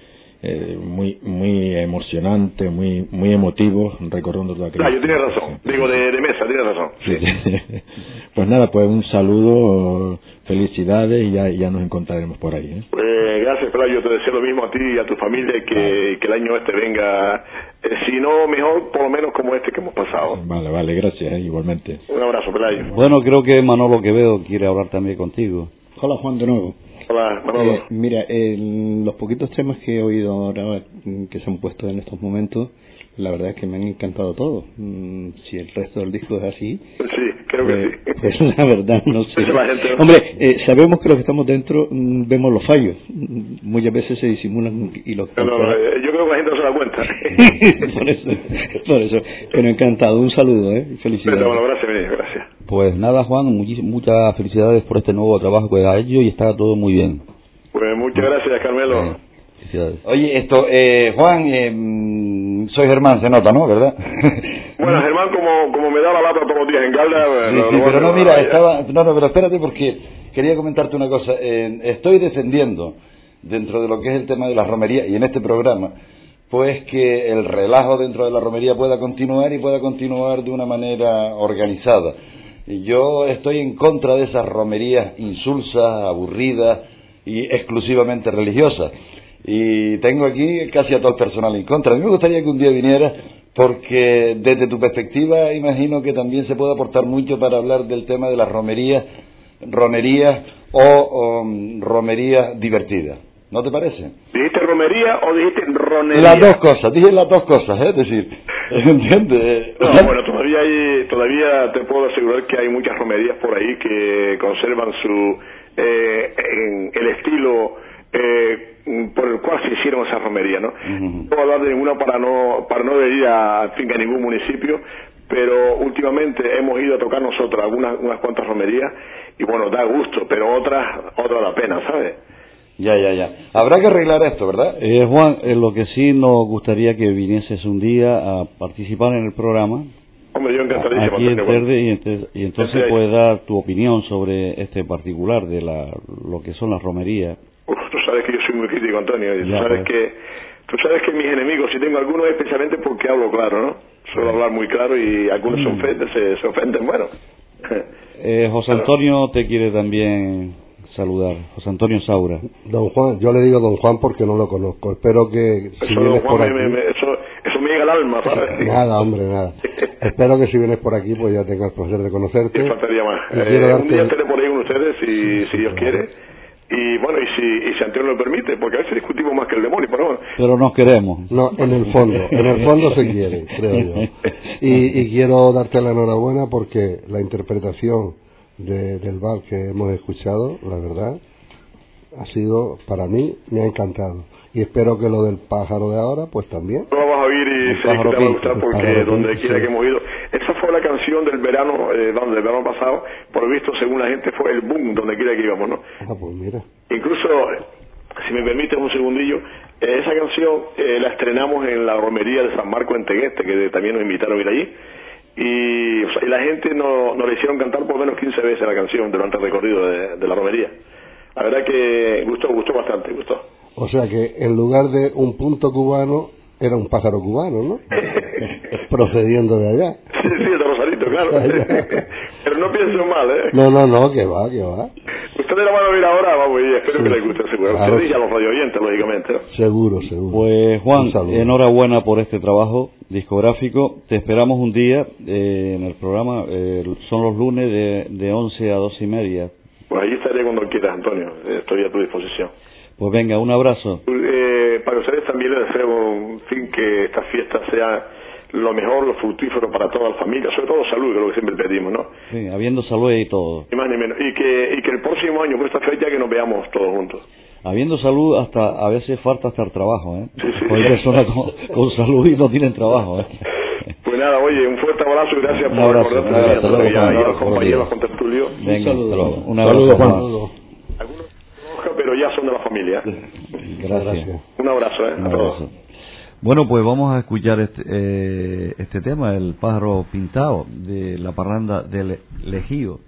muy emocionantes, muy emotivos, recordando toda aquella...
Yo tienes razón, digo de Mesa, tienes razón.
Sí. Pues nada, pues un saludo, felicidades, y ya nos encontraremos por ahí, ¿eh?
Gracias, Pelayo, yo te deseo lo mismo a ti y a tu familia, y que el año este venga, si no mejor, por lo menos como este que hemos pasado.
Vale, gracias, igualmente.
Un abrazo, Pelayo.
Bueno, creo que Manolo Quevedo quiere hablar también contigo.
Hola, Juan, de nuevo.
Hola, Manolo.
Mira, los poquitos temas que he oído ahora que se han puesto en estos momentos, la verdad es que me han encantado todos. Si el resto del disco es así,
sí, creo que sí.
Pues la verdad no sé.
Gente...
Hombre, sabemos que los que estamos dentro vemos los fallos. Muchas veces se disimulan y los...
yo creo que la gente no se da cuenta.
por eso. Pero encantado, un saludo, felicidades.
Bueno, gracias.
Pues nada, Juan, muchas felicidades por este nuevo trabajo que ha hecho, y está todo muy bien.
Pues muchas gracias, Carmelo.
Felicidades.
Oye, Juan, soy Germán, se nota, ¿no? ¿Verdad?
Bueno, Germán, como me da la lata todos los días en Calda...
pero no, mira, pero espérate, porque quería comentarte una cosa. Estoy defendiendo, dentro de lo que es el tema de la romería, y en este programa, pues que el relajo dentro de la romería pueda continuar, y pueda continuar de una manera organizada. Yo estoy en contra de esas romerías insulsas, aburridas y exclusivamente religiosas. Y tengo aquí casi a todo el personal en contra. A mí me gustaría que un día viniera, porque desde tu perspectiva imagino que también se puede aportar mucho para hablar del tema de las romerías o romerías divertidas. ¿No te parece?
¿Dijiste romería o dijiste ronería?
Las dos cosas, dije las dos cosas, es decir, ¿entiendes?
No, bueno, todavía te puedo asegurar que hay muchas romerías por ahí que conservan el estilo por el cual se hicieron esas romerías, ¿no? No voy a hablar de ninguna para no ir a ningún municipio, pero últimamente hemos ido a tocar nosotros unas cuantas romerías, y bueno, da gusto, pero otras da pena, ¿sabes?
Ya. Habrá que arreglar esto, ¿verdad?
Juan, lo que sí nos gustaría que vinieses un día a participar en el programa.
Hombre, Hombre, yo encantadísimo.
Aquí en Telde, y entonces puedes dar tu opinión sobre este particular de lo que son las romerías.
Tú sabes que yo soy muy crítico, Antonio, y tú sabes que mis enemigos, si tengo algunos, especialmente porque hablo claro, ¿no? Suelo hablar muy claro y algunos se ofenden, bueno.
José Antonio te quiere también saludar, José Antonio Saura.
Don Juan, yo le digo Don Juan porque no lo conozco. Espero que si
eso,
vienes
Juan,
por aquí...
eso me llega al alma, ¿sabes?
Nada, hombre, nada. Espero que si vienes por aquí, pues ya tenga el placer de conocerte.
Me faltaría más.
Darte...
Un día estaré por ahí con ustedes, si Dios quiere. Y bueno, y si Antonio lo permite, porque a veces discutimos más que el demonio, pero bueno.
Pero nos queremos.
No, en el fondo se quiere, creo yo. Y quiero darte la enhorabuena porque la interpretación del vals que hemos escuchado, la verdad, ha sido, para mí, me ha encantado. Y espero que lo del pájaro de ahora, pues también.
Lo vamos a oír y sé que te va a gustar porque donde quiera que hemos ido. Esa fue la canción del verano, del verano pasado. Por lo visto, según la gente, fue el boom donde quiera que íbamos, ¿no?
Ah, pues mira.
Incluso, si me permites un segundillo, esa canción la estrenamos en la romería de San Marcos en Tegueste, que también nos invitaron a ir allí. Y la gente nos la hicieron cantar por lo menos 15 veces la canción durante el recorrido de la romería. La verdad que gustó bastante, gustó.
O sea que en lugar de un punto cubano, era un pájaro cubano, ¿no? Procediendo de allá.
Sí, de Rosarito, claro. Pero no pienso mal, ¿eh?
No, que va.
Ustedes la van a oír ahora, vamos, y espero que les guste, seguro.
Claro.
Ustedes y a los radio oyentes, lógicamente, ¿no?
Seguro.
Pues Juan, enhorabuena por este trabajo discográfico. Te esperamos un día en el programa. Son los lunes de 11 a 12 y media.
Pues allí estaré cuando quieras, Antonio. Estoy a tu disposición.
Pues venga, un abrazo.
Para ustedes también les deseo, en fin, que esta fiesta sea lo mejor, lo fructífero para toda la familia, sobre todo salud, que es lo que siempre pedimos, ¿no?
Sí, habiendo salud y todo.
Ni más ni menos. Y que el próximo año, por esta fecha, que nos veamos todos juntos.
Habiendo salud, a veces falta hasta el trabajo, ¿eh?
Sí.
Hay personas con salud y no tienen trabajo, ¿eh?
Pues nada, oye, un fuerte abrazo y gracias por
recordarte
hasta luego, y a los compañeros con tertulio.
Venga,
un saludo.
Un abrazo, Juan.
Algunos pero ya son de la familia.
Gracias.
Un abrazo,
Un abrazo. Bueno, pues vamos a escuchar este tema, El pájaro pintado, de la parranda del Lejío.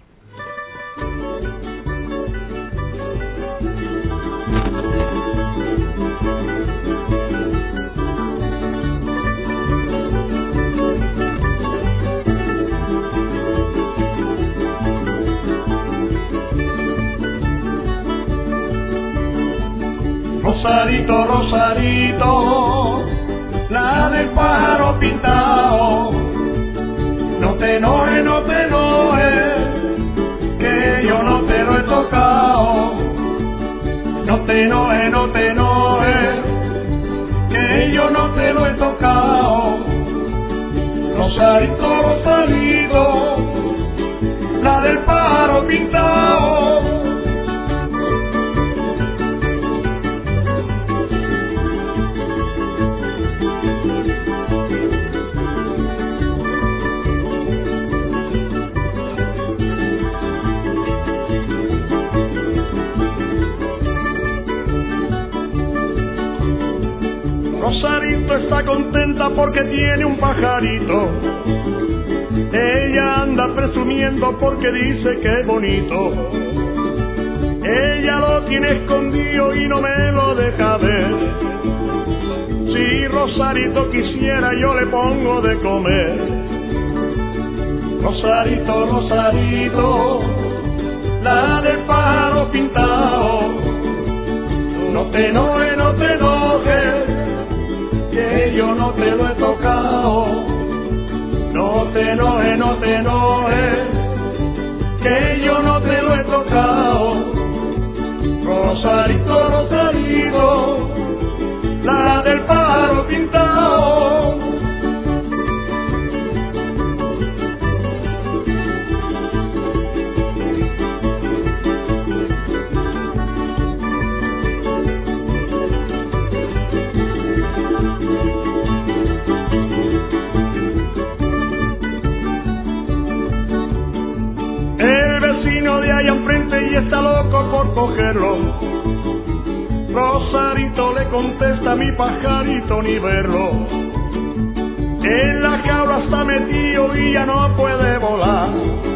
Rosarito, Rosarito, la del pájaro pintado. No te enojes, que yo no te lo he tocado. No te enojes, que yo no te lo he tocado. Rosarito, Rosarito, la del pájaro pintado. Rosarito está contenta porque tiene un pajarito. Ella anda presumiendo porque dice que es bonito. Ella lo tiene escondido y no me lo deja ver. Si Rosarito quisiera yo le pongo de comer. Rosarito, Rosarito, la del pájaro pintado. No te enojes, que yo no te lo he tocado. No te enojes, que yo no te lo he tocado. Rosarito, Rosarito, la del pájaro pintado. Y está loco por cogerlo. Rosarito le contesta, mi pajarito ni verlo. En la jaula está metido y ya no puede volar.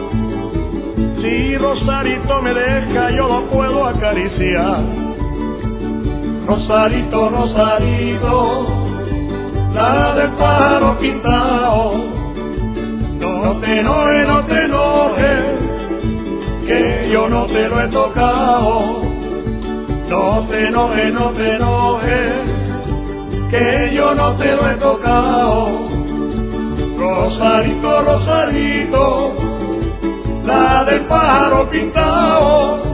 Si Rosarito me deja, yo lo puedo acariciar. Rosarito, Rosarito, la del pájaro pintado. No te enojes, no te enojes, que yo no te lo he tocado. No te enojes, no te enojes, que yo no te lo he tocado. Rosarito, Rosarito, la del pájaro pintado.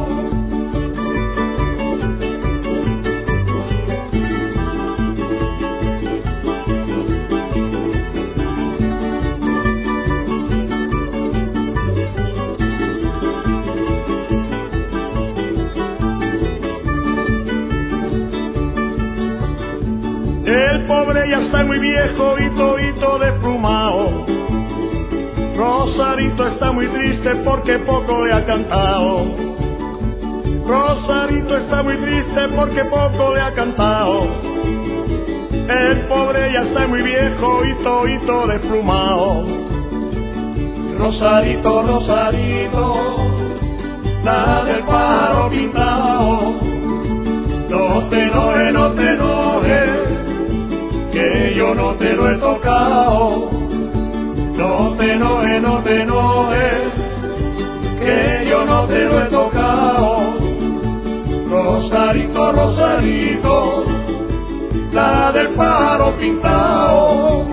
El pobre ya está muy viejo y todito desplumado. Rosarito está muy triste porque poco le ha cantado. Rosarito está muy triste porque poco le ha cantado. El pobre ya está muy viejo y todito desplumado. Rosarito, Rosarito, la del pájaro pintado. No te enojes, no te enojes, que yo no te lo he tocado. No te enojes, no te enojes, que yo no te lo he tocado. Rosarito, Rosarito, la del pájaro pintado.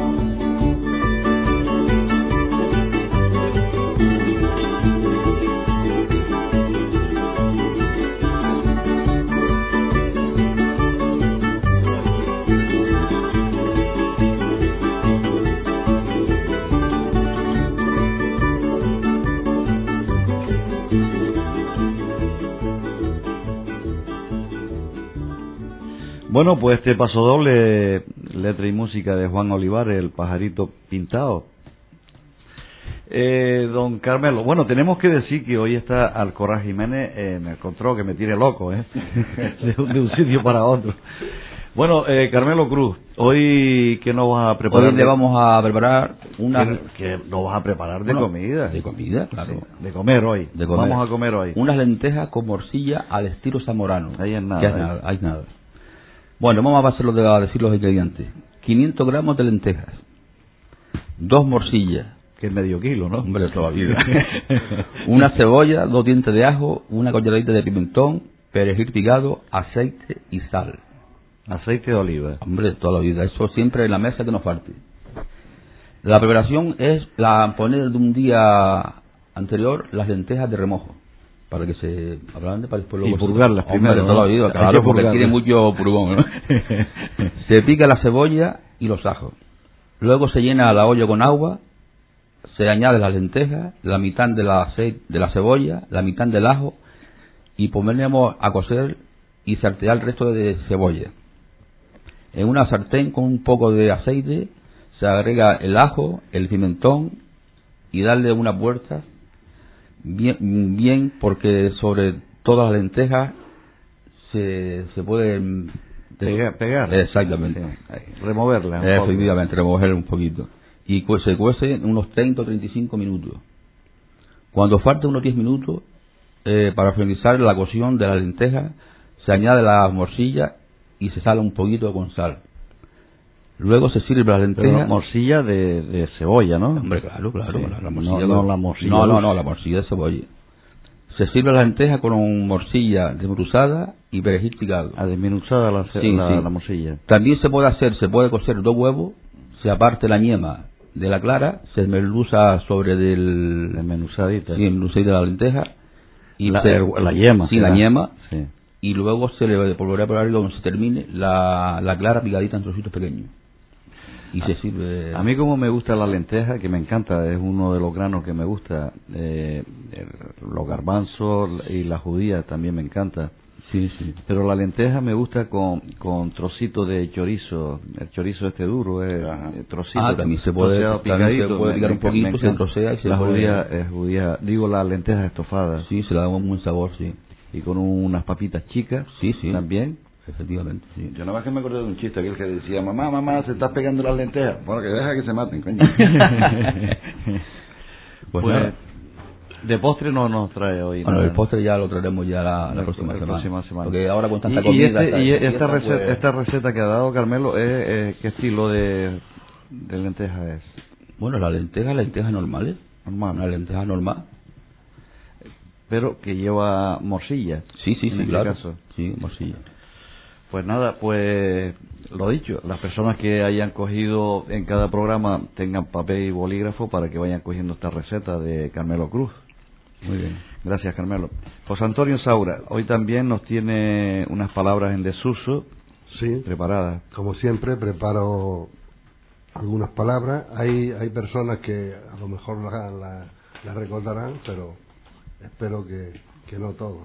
Bueno, pues este paso doble, letra y música de Juan Olivares, El pajarito pintado. Don Carmelo, bueno, tenemos que decir que hoy está Alcoraz Jiménez en el control, que me tiene loco, de un sitio para otro. Bueno, Carmelo Cruz, hoy ¿qué nos vas a preparar?
Hoy le vamos a preparar una...
¿Qué nos vas a preparar de comida?
De comida, claro.
Sí, de comer hoy.
De comer.
Vamos a comer hoy.
Unas lentejas con morcilla al estilo zamorano.
Ahí es nada.
Hay nada. Bueno, vamos a decir los ingredientes. 500 gramos de lentejas, 2 morcillas.
Que es medio kilo, ¿no?
Hombre, toda la vida. Una cebolla, 2 dientes de ajo, una cucharadita de pimentón, perejil picado, aceite y sal.
Aceite de oliva.
Hombre, toda la vida. Eso siempre en la mesa que nos falte. La preparación es poner de un día anterior las lentejas de remojo. Para que se ablande, para después luego...
Y purgarlas primero,
toda la vida, claro, porque tiene mucho purgón, ¿no? Se pica la cebolla y los ajos. Luego se llena la olla con agua, se añade las lentejas, la mitad de la cebolla, la mitad del ajo, y ponemos a cocer y saltear el resto de cebolla. En una sartén con un poco de aceite se agrega el ajo, el pimentón y darle una vuelta bien, porque sobre todas las lentejas se puede
pegar.
Exactamente.
Sí. Removerla.
Efectivamente, removerla un poquito. Y se cuece unos 30 o 35 minutos. Cuando falten unos 10 minutos, para finalizar la cocción de la lenteja, se añade la morcilla y se sala un poquito con sal. Luego se sirve la lenteja.
Pero morcilla de cebolla, ¿no?
Hombre, claro.
Sí.
La morcilla
no la morcilla.
No, la morcilla de cebolla. Se sirve la lenteja con morcilla desmenuzada y perejil picado.
Desmenuzada la morcilla.
También se puede cocer 2 huevos, se aparte la yema de la clara, se merluza sobre del
desmenuzadita.
Sí, desmenuzadita de la lenteja. Y
la yema.
Sí, la yema.
Sí.
Y luego se le volverá por ahí donde se termine la clara picadita en trocitos pequeños. Y se sirve.
A mí como me gusta la lenteja, que me encanta, es uno de los granos que me gusta, los garbanzos y la judía también me encanta.
Sí.
Pero la lenteja me gusta con trocitos de chorizo, el chorizo duro, trocitos.
También se puede picar un poquito, se trocea y se
judía, digo la lenteja estofada.
Sí, se le da un buen sabor, sí.
Y con unas papitas chicas,
sí.
También.
Efectivamente, sí.
Yo nada más que me acordé de un chiste, aquel que decía, mamá, se está pegando las lentejas. Bueno, que deja que se maten, coño.
Pues nada, de postre no nos trae hoy.
Bueno,
nada.
el postre ya lo traeremos ya la próxima semana. Porque ahora con tanta
y
comida...
esta receta que ha dado Carmelo, ¿qué estilo de lenteja es?
Bueno, lentejas normales. Una lenteja normal.
Pero que lleva morcilla.
Sí, claro.
Caso.
Sí, morcilla.
Pues nada, pues lo dicho, las personas que hayan cogido en cada programa tengan papel y bolígrafo para que vayan cogiendo esta receta de Carmelo Cruz.
Muy bien.
Gracias, Carmelo. José Antonio Saura, hoy también nos tiene unas palabras en desuso preparadas.
Como siempre, preparo algunas palabras. Hay personas que a lo mejor las recordarán, pero espero que no todos.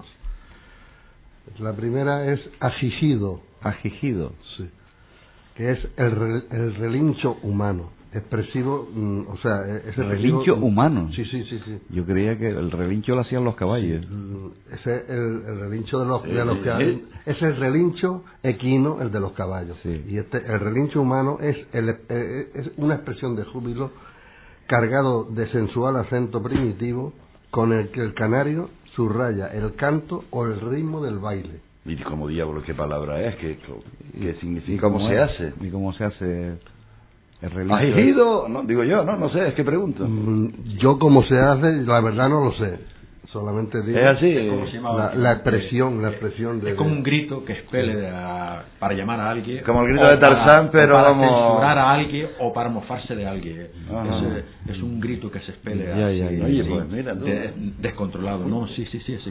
La primera es ajijido.
Ajijido.
Sí. Que es el relincho humano. Expresivo, o sea, es el
relincho humano.
Sí.
Yo creía que el relincho lo hacían los caballos.
Ese es el relincho de los caballos. Es el relincho equino, el de los caballos.
Sí.
Y el relincho humano es una expresión de júbilo cargado de sensual acento primitivo con el que el canario subraya el canto o el ritmo del baile.
¿Y como diablo qué palabra es? ¿Qué significa? ¿Cómo se hace?
¿Y cómo se hace el relincho?
¿Ajijido? No, digo yo, no sé, es que pregunto.
Yo cómo se hace, la verdad no lo sé. Solamente digo...
¿Es así?
La expresión de...
Es como un grito que expele para llamar a alguien.
Como el grito de Tarzán, pero
para
vamos...
censurar a alguien o para mofarse de alguien. Es un grito que se expele
Oye, pues mira tú.
Descontrolado. No, sí.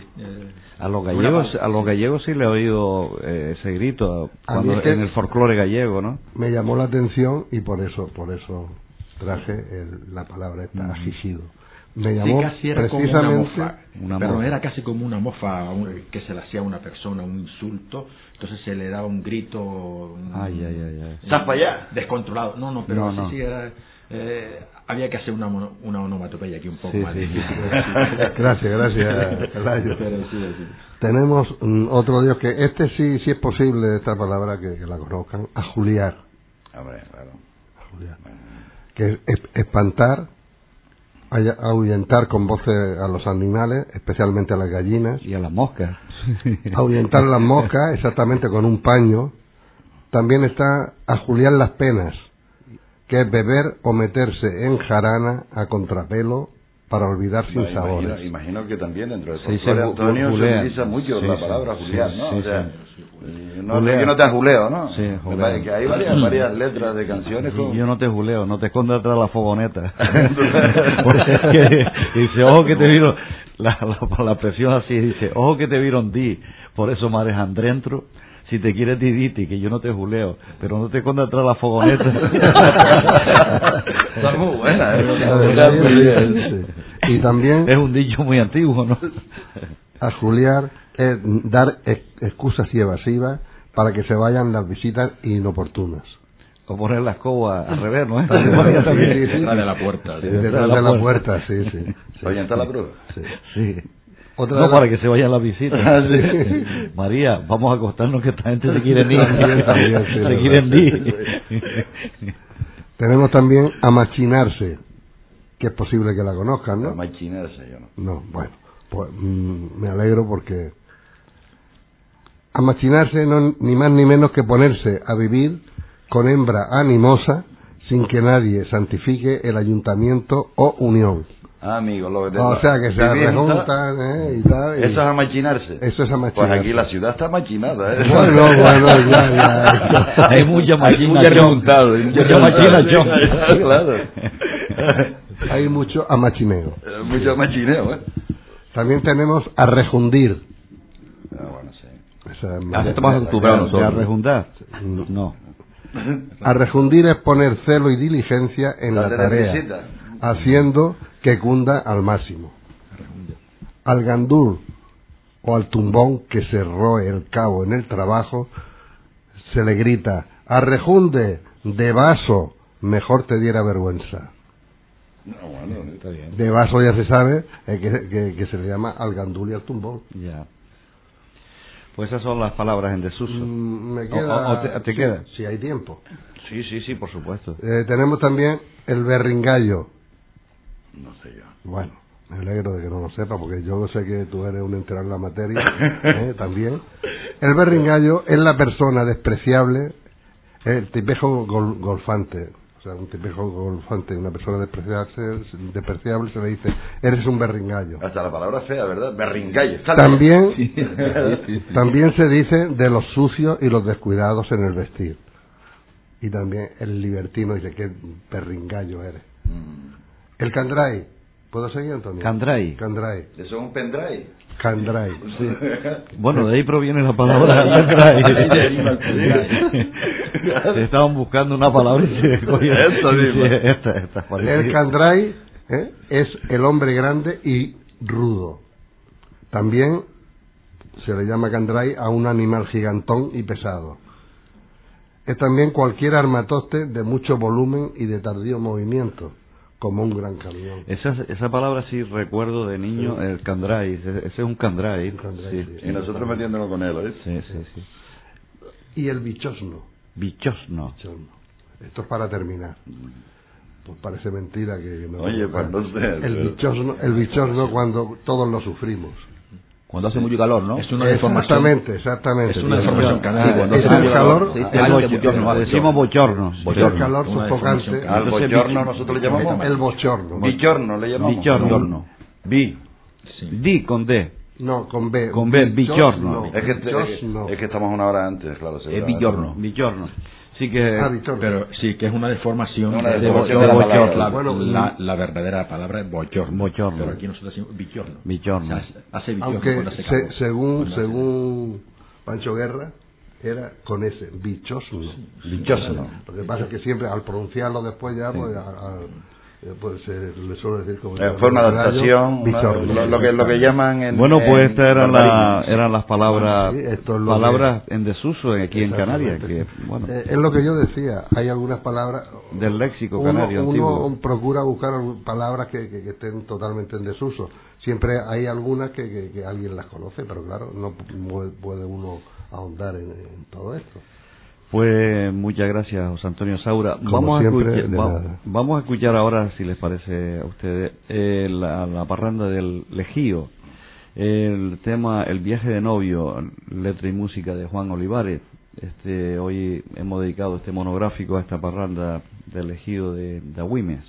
A los gallegos sí le he oído ese grito en el folclore gallego, ¿no?
Me llamó la atención y por eso traje la palabra esta, ajijido. Me llamó
casi era
precisamente
como una mofa. Era casi como una mofa que se le hacía a una persona, un insulto, entonces se le daba un grito
¿Estás para allá?
Descontrolado. Pero sí era había que hacer una onomatopeya aquí un poco más.
Gracias, Elayo. Tenemos otro dios que este sí es posible, esta palabra que la conozcan, ajuliar.
Hombre, claro.
Ajuliar. Que es espantar, ahuyentar con voces a los animales, especialmente a las gallinas.
Y a las moscas.
Ahuyentar las moscas, exactamente, con un paño. También está ajuliar las penas, que es beber o meterse en jarana a contrapelo para olvidar sin sabores.
Imagino que también dentro del folclore, Antonio, se utiliza mucho la palabra ajuliar, ¿no? O sea, yo no te ajuleo, ¿no?
Sí,
me parece que hay varias letras de canciones con...
Yo no te juleo, no te escondas atrás de la fogoneta. Dice, ojo que te vieron, la expresión así, dice, ojo que te vieron di, por eso marejan dentro, si te quieres diditi, que yo no te juleo, pero no te escondas atrás de la fogoneta.
Está muy buena,
Y también...
Es un dicho muy antiguo, ¿no?
Ajuliar es dar excusas y evasivas para que se vayan las visitas inoportunas.
O poner la escoba al revés, ¿no?
Detrás de la puerta.
Detrás de la puerta, sí.
Oye, ¿está la prueba?
Sí. No, para que se vayan las visitas. María, vamos a acostarnos que esta gente se quiere ir.
Tenemos también amachinarse, que es posible que la conozcan, ¿no?
Amachinarse, yo no.
No, bueno, pues me alegro porque amachinarse no ni más ni menos que ponerse a vivir con hembra animosa sin que nadie santifique el ayuntamiento o unión.
Amigo, lo que
o sea, que se rejuntan y tal.
Eso es amachinarse.
Eso es amachinarse.
Pues aquí la ciudad está machinada, ¿eh?
Bueno, ya.
Hay mucha machinación. Mucha machinación.
Claro.
Hay mucho amachineo.
Mucho machineo, ¿eh?
También tenemos a rejundir.
Bueno, sí.
Estamos acostumbrados nosotros.
¿A rejundar? No.
A rejundir es poner celo y diligencia en la tarea, haciendo que cunda al máximo. Al gandul o al tumbón que se roe el cabo en el trabajo se le grita: arrejunde, de vaso, mejor te diera vergüenza.
No, bueno, está bien.
De vaso ya se sabe que se le llama al gandul y al tumbón.
Ya. Pues esas son las palabras en desuso.
Me queda...
¿Te queda?
Si hay tiempo.
Sí, por supuesto.
Tenemos también el berringallo.
No sé yo.
Bueno, me alegro de que no lo sepa, porque yo sé que tú eres un enterado en la materia, también. El berringallo es la persona despreciable, el tipejo golfante. O sea, un tipejo golfante, una persona despreciable se le dice, eres un berringallo.
Hasta la palabra fea, ¿verdad? Berringallo.
También se dice de los sucios y los descuidados en el vestir. Y también el libertino dice que berringallo eres. El candray. ¿Puedo seguir, Antonio?
Candray.
¿Eso es un pendrive?
Candray, sí.
Bueno, de ahí proviene la palabra candray. Se estaban buscando una palabra y se cogieron.
El candray es el hombre grande y rudo. También se le llama candray a un animal gigantón y pesado. Es también cualquier armatoste de mucho volumen y de tardío movimiento, como un gran camión.
Esa palabra sí recuerdo de niño, el candray. Ese es un candray.
Sí. Y nosotros metiéndonos con él, ¿eh?
Sí.
Y el bichosno.
Bichosno.
Esto es para terminar. Pues parece mentira que no.
Oye, pues no sé.
El bichosno cuando todos lo sufrimos.
Cuando hace mucho calor, ¿no?
Es una deformación.
Exactamente.
Es una deformación canaria.
Cuando
es
hace
el calor.
Decimos bochorno.
El calor sofocante.
Al bochorno nosotros le llamamos.
El bochorno.
Bichorno le llamamos.
Bichorno. Di con D.
No, con B.
Con B, bichorno.
Es que estamos una hora antes, claro.
Es bichorno.
Sí que...
Pero sí que es una deformación,
de bochorno.
Bueno, la verdadera palabra es bochorno. Pero aquí nosotros decimos bichorno. O sea, hace bichorno.
Aunque según Pancho Guerra era con ese bichosno. Lo que pasa es que siempre al pronunciarlo después ya pues se le suele decir como
fue una adaptación, lo que llaman
bueno, pues estas eran las palabras palabras en desuso aquí en Canarias, que bueno,
es lo que yo decía, hay algunas palabras
del léxico canario antiguo.
Uno procura buscar palabras que estén totalmente en desuso. Siempre hay algunas que alguien las conoce, pero claro, no puede uno ahondar en todo esto.
Pues muchas gracias, José Antonio Saura. Vamos a escuchar ahora, si les parece a ustedes, la parranda del Lejío, el tema El viaje de novio, letra y música de Juan Olivares. Hoy hemos dedicado este monográfico a esta parranda del Lejío de Agüimes.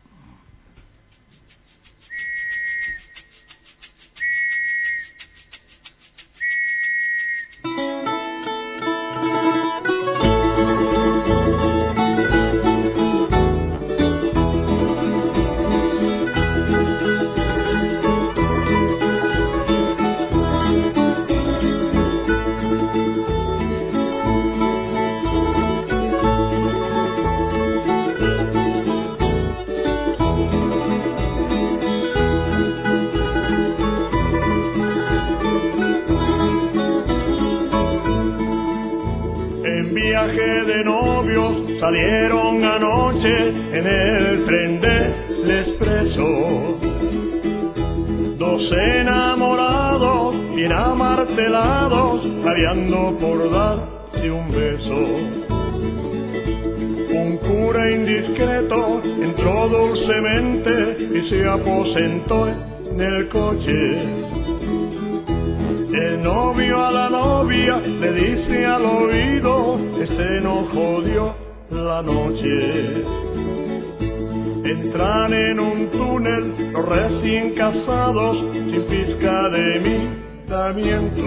Salieron anoche en el tren del expreso, dos enamorados bien amartelados, rabiando por darse un beso. Un cura indiscreto entró dulcemente y se aposentó en el coche. El novio a la novia le dice al oído, este no jodió la noche. Entran en un túnel los recién casados sin pizca de miramiento.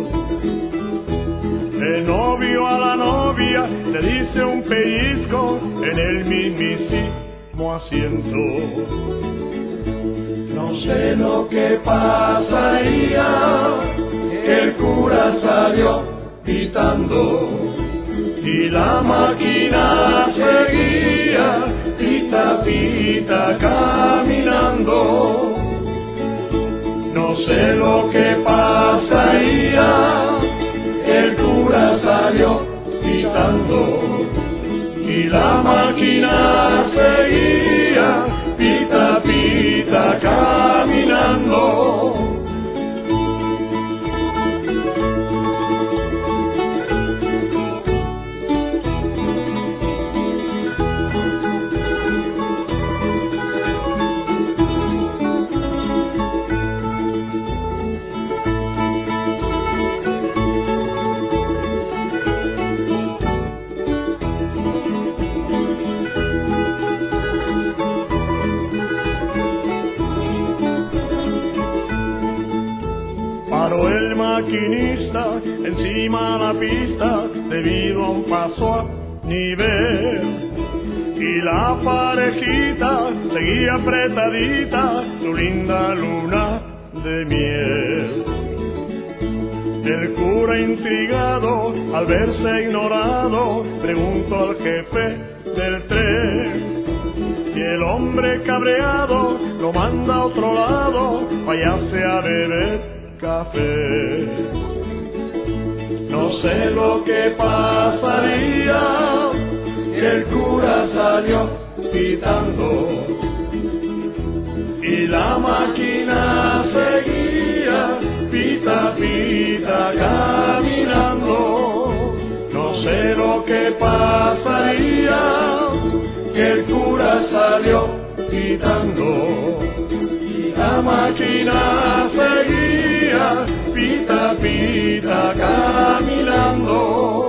El novio a la novia le dice un pellizco en el mismísimo asiento. No sé lo que pasaría, que el cura salió pitando y la máquina seguía pita pita caminando. No sé lo que pasaría, el cura salió pitando y la máquina seguía pita pita caminando. maquinista encima la pista debido a un paso a nivel. Y la parejita seguía apretadita, su linda luna de miel. El cura intrigado, al verse ignorado, preguntó al jefe del tren. Y el hombre cabreado lo manda a otro lado, váyase a beber café. No sé lo que pasaría, y el cura salió pitando, y la máquina seguía pita, pita, caminando. No sé lo que pasaría, que el cura salió pitando, y la máquina seguía pita, pita, caminando.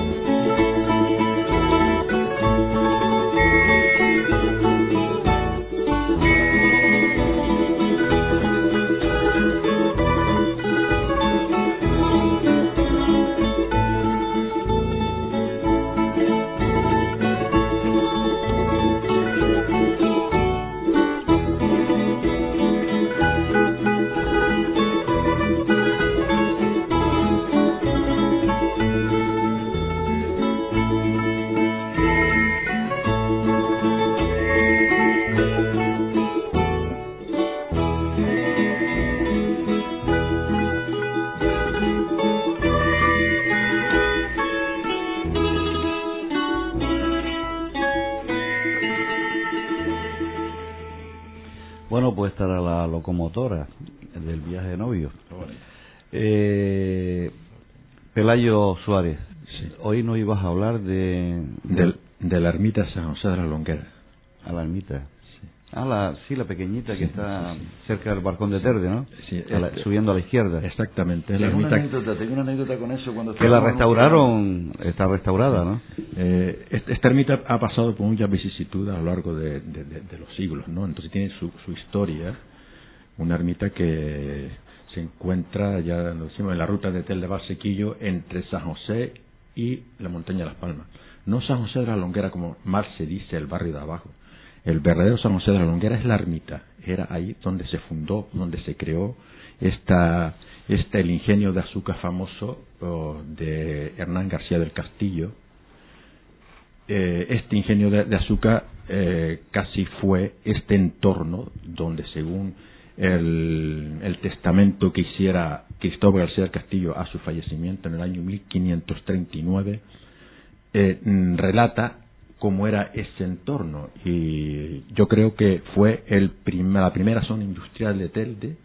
Bueno, pues esta era la locomotora del viaje de novio. Pelayo Suárez, sí. Hoy nos ibas a hablar de
la ermita de San José de la Longuera.
A la ermita.
Sí.
La pequeñita que está cerca del Barcón de Terde, ¿no?
Sí,
subiendo a la izquierda.
Exactamente.
Tengo una anécdota con eso. Cuando
que la restauraron, está restaurada, ¿no?
Esta ermita ha pasado por muchas vicisitudes a lo largo de los siglos, ¿no? Entonces tiene su historia. Una ermita que se encuentra, ya lo decimos, en la ruta de Telde Valsequillo, entre San José y la montaña de Las Palmas. No San José de la Longuera, como mal se dice el barrio de abajo. El verdadero San José de la Longuera es la ermita. Era ahí donde se fundó, donde se creó el ingenio de azúcar famoso de Hernán García del Castillo. Este ingenio de azúcar casi fue este entorno donde, según el testamento que hiciera Cristóbal García del Castillo a su fallecimiento en el año 1539, relata cómo era ese entorno, y yo creo que fue la primera zona industrial de Telde,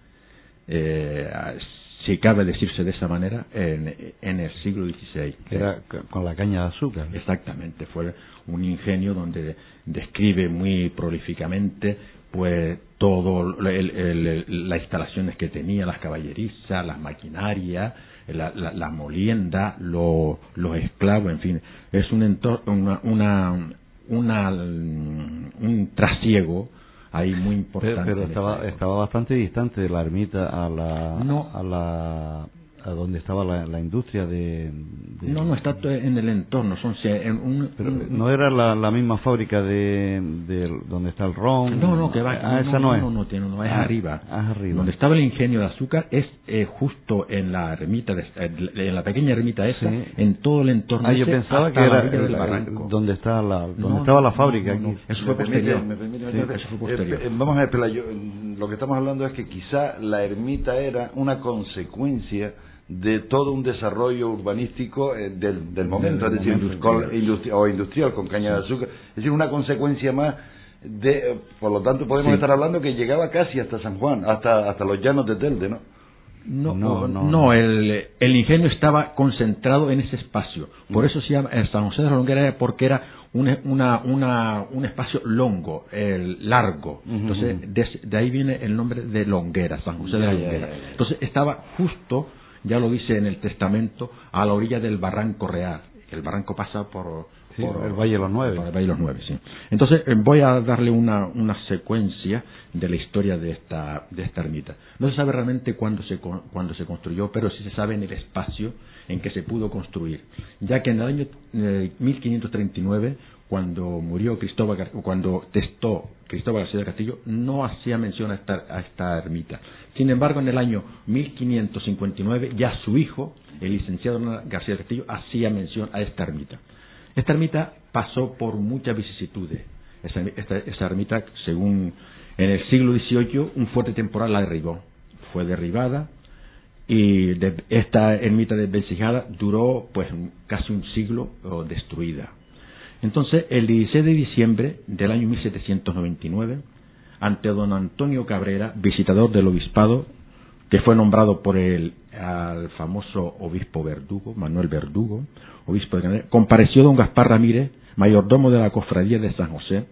si cabe decirse de esa manera, en el siglo XVI.
Era con la caña de azúcar.
Exactamente, fue un ingenio donde describe muy prolíficamente pues todo las instalaciones que tenía, las caballerizas, las maquinarias, la molienda, los esclavos, en fin, es un entorno, un trasiego ahí muy importante.
Pero estaba bastante distante de la ermita a donde estaba la industria
No, está en el entorno.
Pero no era la misma fábrica de donde está el ron.
No, que va.
Esa no es.
No, es arriba.
Arriba.
Donde estaba el ingenio de azúcar es justo en la ermita, en la pequeña ermita esa, sí. En todo el entorno.
Yo pensaba que era donde estaba la fábrica.
No. Eso fue posterior.
Eso fue posterior. Vamos a ver, Pelayo, lo que estamos hablando es que quizá la ermita era una consecuencia de todo un desarrollo urbanístico del momento, es decir, industrial con caña de azúcar, es decir, una consecuencia más por lo tanto podemos estar hablando que llegaba casi hasta San Juan, hasta los llanos de Telde, ¿no?
No, el ingenio estaba concentrado en ese espacio, por eso se llama San José de la Longuera, porque era un espacio longo, largo. Entonces de ahí viene el nombre de Longuera, San José de la Longuera. Entonces estaba justo, ya lo dice en el testamento, a la orilla del barranco real, el barranco pasa por
el Valle de los Nueve.
Por el Valle de los Nueve, sí. Entonces voy a darle una secuencia de la historia de esta ermita. No se sabe realmente cuándo se construyó, pero sí se sabe en el espacio en que se pudo construir, ya que en el año 1539, cuando testó Cristóbal García del Castillo, no hacía mención a esta ermita. Sin embargo, en el año 1559 ya su hijo, el licenciado García del Castillo, hacía mención a esta ermita. Esta ermita pasó por muchas vicisitudes. Esa ermita, según en el siglo XVIII, un fuerte temporal la derribó. Fue derribada y esta ermita desvencijada duró pues casi un siglo destruida. Entonces, el 16 de diciembre del año 1799, ante don Antonio Cabrera, visitador del obispado, que fue nombrado por al famoso obispo Verdugo, Manuel Verdugo, obispo de Granada, compareció don Gaspar Ramírez, mayordomo de la cofradía de San José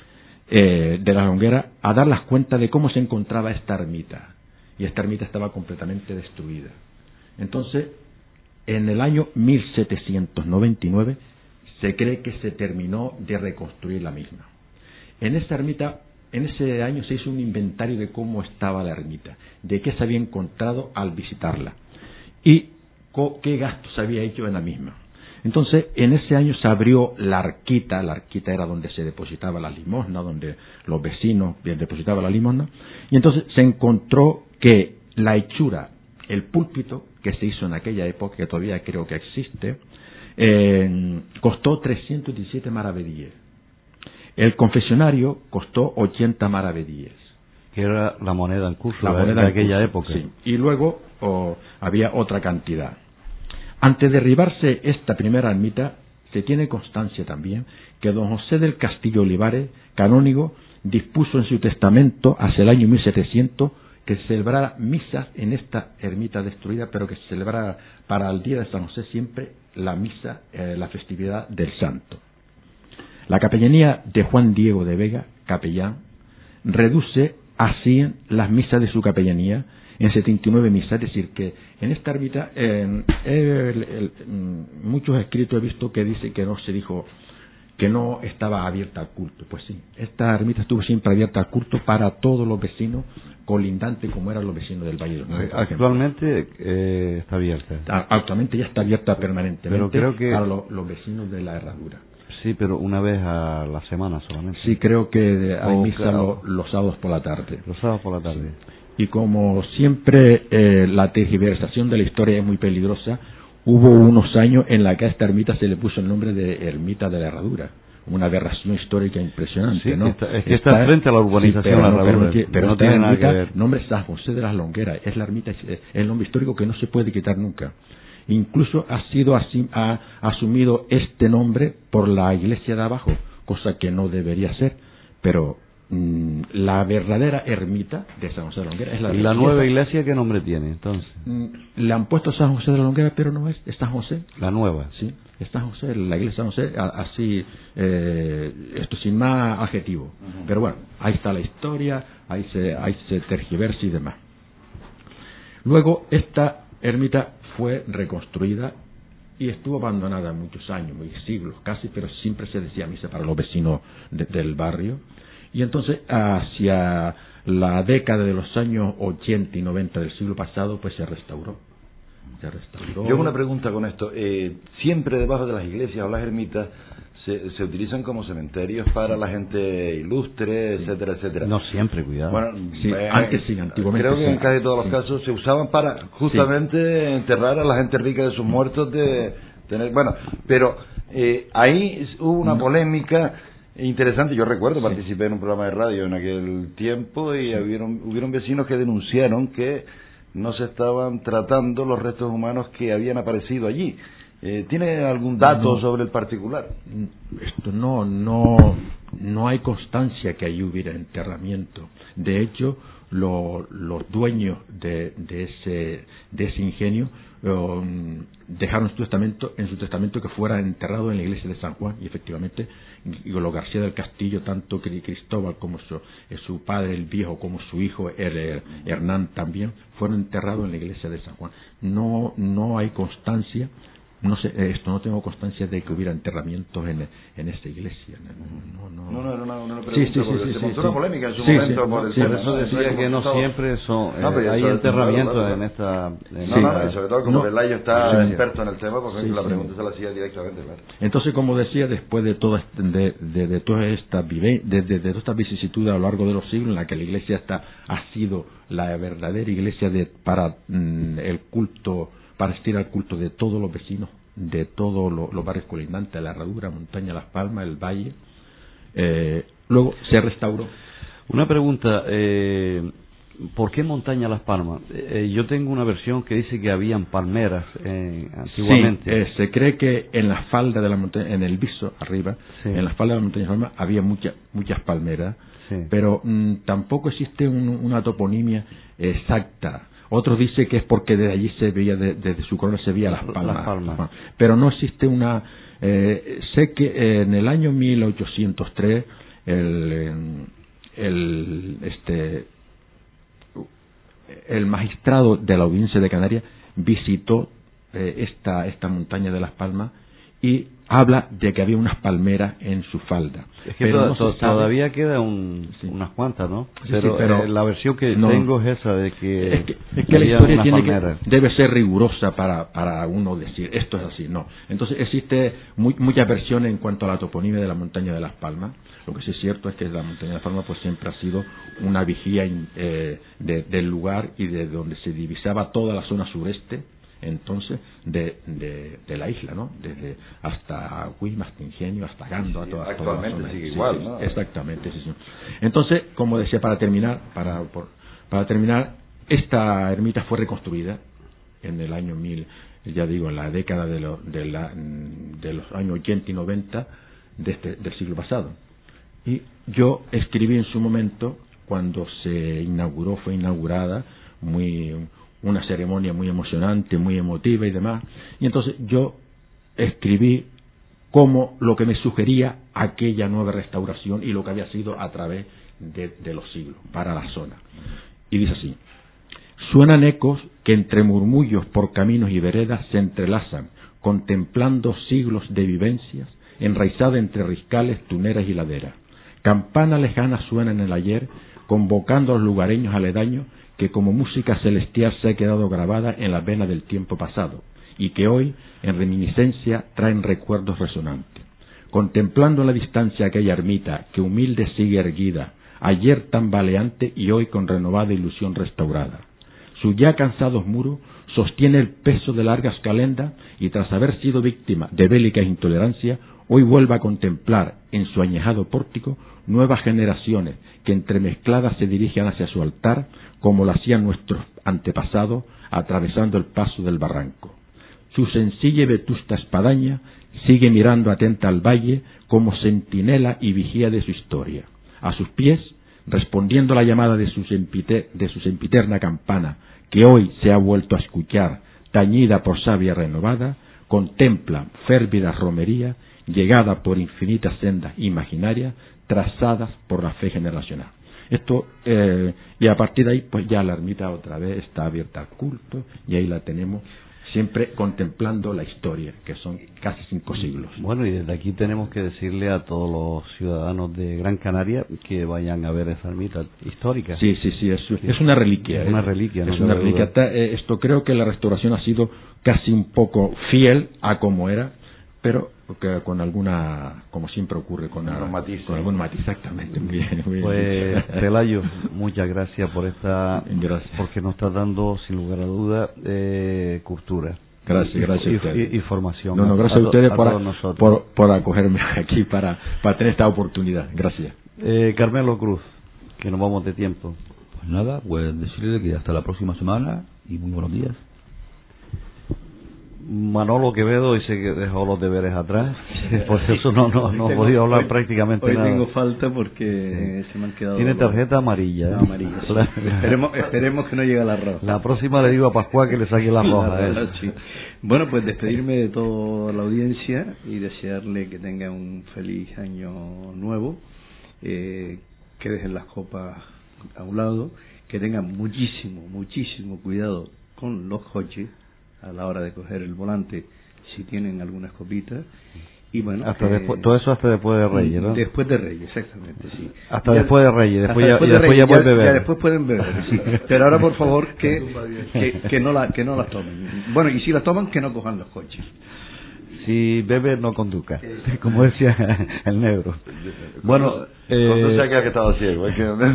de la Longuera, a dar las cuentas de cómo se encontraba esta ermita. Y esta ermita estaba completamente destruida. Entonces, en el año 1799 se cree que se terminó de reconstruir la misma. En esta ermita, en ese año se hizo un inventario de cómo estaba la ermita, de qué se había encontrado al visitarla y qué gastos se había hecho en la misma. Entonces, en ese año se abrió la arquita era donde se depositaba la limosna, donde los vecinos depositaban la limosna, y entonces se encontró que la hechura, el púlpito que se hizo en aquella época, que todavía creo que existe, costó 317 maravedíes. El confesionario costó 80 maravedíes.
Que era la moneda en curso de aquella época.
Sí. Y luego había otra cantidad. Antes de derribarse esta primera ermita, se tiene constancia también que don José del Castillo Olivares, canónigo, dispuso en su testamento hacia el año 1700 que se celebrara misas en esta ermita destruida, pero que se celebrara para el día de San José siempre la misa, la festividad del santo. La capellanía de Juan Diego de Vega, capellán, reduce a 100 las misas de su capellanía en 79 misas, es decir, que en esta ermita muchos escritos he visto que dice que no se dijo que no estaba abierta al culto. Pues sí, esta ermita estuvo siempre abierta al culto para todos los vecinos colindantes como eran los vecinos del Valle de los Nueve.
Actualmente está abierta.
Actualmente ya está abierta permanentemente,
pero creo que
para los vecinos de la Herradura.
Sí, pero una vez a la semana solamente.
Sí, creo que hay misa los sábados por la tarde.
Los sábados por la tarde.
Sí. Y como siempre la tergiversación de la historia es muy peligrosa, hubo unos años en la que a esta ermita se le puso el nombre de Ermita de la Herradura. Una aberración histórica impresionante,
sí,
¿no?
Es que está frente a la urbanización,
sí,
la Herradura.
Pero
no tiene nada que ver.
El nombre es San José de las Longueras, es la ermita, es el nombre histórico que no se puede quitar nunca. Incluso ha asumido este nombre por la iglesia de abajo, cosa que no debería ser, pero la verdadera ermita de San José de la Longuera es la
¿Y la nueva iglesia qué nombre tiene entonces?
Le han puesto San José de la Longuera, pero no es San José.
La nueva.
Sí, es San José, la iglesia de San José, así, esto sin más adjetivo. Uh-huh. Pero bueno, ahí está la historia, ahí se tergiversa y demás. Luego, esta ermita fue reconstruida y estuvo abandonada muchos años, siglos casi, pero siempre se decía misa para los vecinos del barrio. Y entonces, hacia la década de los años 80 y 90 del siglo pasado, pues se restauró.
Yo hago una pregunta con esto. Siempre debajo de las iglesias o las ermitas se utilizan como cementerios para la gente ilustre, sí, etcétera, etcétera.
No siempre, cuidado.
Bueno,
sí, antes sí, antiguamente.
Creo que
sí,
en casi todos los casos se usaban para justamente enterrar a la gente rica de sus muertos, pero ahí hubo una polémica interesante. Yo recuerdo, participé en un programa de radio en aquel tiempo y hubieron vecinos que denunciaron que no se estaban tratando los restos humanos que habían aparecido allí. ¿Tiene algún dato sobre el particular?
Esto no hay constancia que allí hubiera enterramiento. De hecho, los dueños de ese ingenio dejaron en su testamento que fuera enterrado en la iglesia de San Juan, y efectivamente los García del Castillo, tanto Cristóbal como su padre el viejo como su hijo Hernán también fueron enterrados en la iglesia de San Juan. No hay constancia no sé, esto no tengo constancia de que hubiera enterramientos en esta iglesia.
No, era una pregunta, porque se montó una polémica en su momento por el
tema. Por eso decía que no siempre son, hay enterramientos en esta...
y sobre todo como Pelayo está experto en el tema, porque la pregunta se la hacía directamente, claro.
Entonces, como decía, después de toda esta vicisitud a lo largo de los siglos, en la que la iglesia ha sido la verdadera iglesia para el culto, para asistir al culto de todos los vecinos, de todos los barrios colindantes, la Herradura, Montaña, Las Palmas, el Valle. Luego se restauró.
Una pregunta, ¿por qué Montaña, Las Palmas? Yo tengo una versión que dice que habían palmeras antiguamente.
Sí, se cree que en la falda de la montaña, en el viso arriba, en la falda de la Montaña, Las Palmas, había muchas palmeras, pero tampoco existe una toponimia exacta. Otros dicen que es porque desde allí se veía, desde su corona se veía Las Palmas. Pero no existe una... sé que en el año 1803 el magistrado de la Audiencia de Canarias visitó esta montaña de Las Palmas y habla de que había unas palmeras en su falda.
Es que todavía queda unas cuantas, ¿no? Pero la versión que tengo es esa de que
la historia debe ser rigurosa para uno decir esto es así. No. Entonces existe muchas versiones en cuanto a la toponimia de la montaña de Las Palmas. Lo que sí es cierto es que la montaña de Las Palmas pues siempre ha sido una vigía del lugar y de donde se divisaba toda la zona sureste entonces de la isla, ¿no? Desde hasta Guima, hasta Ingenio, hasta Gando, a toda
actualmente
toda la zona.
Sigue igual, ¿no?
Exactamente, sí. Entonces, como decía, para terminar, esta ermita fue reconstruida en el año 1000, ya digo, en la década de los años 80 y 90 del siglo pasado. Y yo escribí en su momento, cuando fue inaugurada, una ceremonia muy emocionante, muy emotiva y demás, y entonces yo escribí como lo que me sugería aquella nueva restauración y lo que había sido a través de los siglos para la zona. Y dice así: suenan ecos que entre murmullos por caminos y veredas se entrelazan, contemplando siglos de vivencias, enraizada entre riscales, tuneras y laderas. Campana lejana suena en el ayer, convocando a los lugareños aledaños, que como música celestial se ha quedado grabada en la vena del tiempo pasado, y que hoy, en reminiscencia, traen recuerdos resonantes. Contemplando a la distancia aquella ermita, que humilde sigue erguida, ayer tambaleante y hoy con renovada ilusión restaurada. Sus ya cansados muros sostiene el peso de largas calendas, y tras haber sido víctima de bélicas intolerancias, hoy vuelve a contemplar en su añejado pórtico nuevas generaciones que entremezcladas se dirigen hacia su altar, como lo hacían nuestros antepasados atravesando el paso del barranco. Su sencilla y vetusta espadaña sigue mirando atenta al valle como centinela y vigía de su historia. A sus pies, respondiendo a la llamada de su sempiterna campana, que hoy se ha vuelto a escuchar, tañida por savia renovada, contempla férvida romería, llegada por infinitas sendas imaginarias, trazadas por la fe generacional. Esto, y a partir de ahí, pues ya la ermita otra vez está abierta al culto, y ahí la tenemos siempre contemplando la historia, que son casi 5 siglos.
Bueno, y desde aquí tenemos que decirle a todos los ciudadanos de Gran Canaria que vayan a ver esa ermita histórica.
Sí, es una reliquia.
Es una reliquia,
es una reliquia. Esto creo que la restauración ha sido casi un poco fiel a como era, pero con alguna, como siempre ocurre, con algún matiz. Exactamente, muy bien.
Pues, Pelayo, muchas gracias por porque nos estás dando, sin lugar a duda, cultura.
Gracias a ustedes.
Y formación.
No, gracias a ustedes por acogerme aquí para tener esta oportunidad. Gracias.
Carmelo Cruz, que nos vamos de tiempo.
Pues nada, pues decirle que hasta la próxima semana y muy buenos días.
Manolo Quevedo dice que dejó los deberes atrás, por eso no he podido hablar prácticamente
hoy
nada.
Hoy tengo falta porque se me han quedado...
Tiene tarjeta amarilla.
Amarilla, sí. Esperemos que no llegue la roja.
La próxima le digo a Pascual que le saque la roja.
Sí. Bueno, pues despedirme de toda la audiencia y desearle que tenga un feliz año nuevo, que dejen las copas a un lado, que tengan muchísimo cuidado con los coches a la hora de coger el volante si tienen algunas copitas. Y bueno,
todo eso hasta después de Reyes, ¿no?
Después de Reyes, exactamente, sí.
Hasta ya, después de Reyes, después ya pueden beber.
Ya después pueden beber, sí. Pero ahora, por favor, que no las tomen. Bueno, y si las toman, que no cojan los coches.
Si bebe, no conduzca, como decía el negro. Bueno,
conduce aquel que estaba ciego.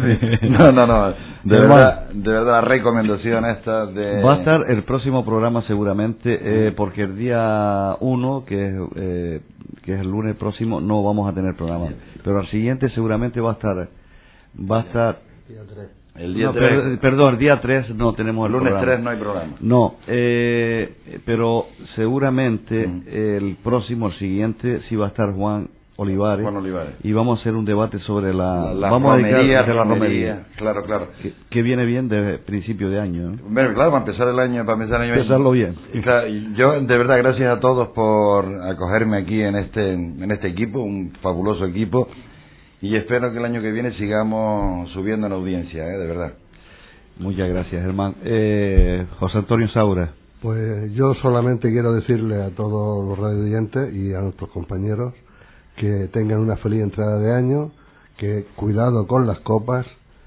No. De verdad, la recomendación esta de...
Va a estar el próximo programa seguramente, porque el día 1, que es el lunes próximo, no vamos a tener programa. Pero al siguiente seguramente va a estar...
El día 3.
Perdón, el día 3 no tenemos el
lunes
programa.
3 no hay programa.
No, pero seguramente el siguiente, sí va a estar Juan Olivares. Y vamos a hacer un debate sobre la romería.
Claro.
Que viene bien de principio de año, ¿no?
Bueno, claro, para empezar el año.
Empezarlo bien.
Claro, yo, de verdad, gracias a todos por acogerme aquí en este equipo, un fabuloso equipo. Y espero que el año que viene sigamos subiendo en audiencia, de verdad.
Muchas gracias, Germán. José Antonio Saura.
Pues yo solamente quiero decirle a todos los radioyentes y a nuestros compañeros que tengan una feliz entrada de año, que cuidado con las copas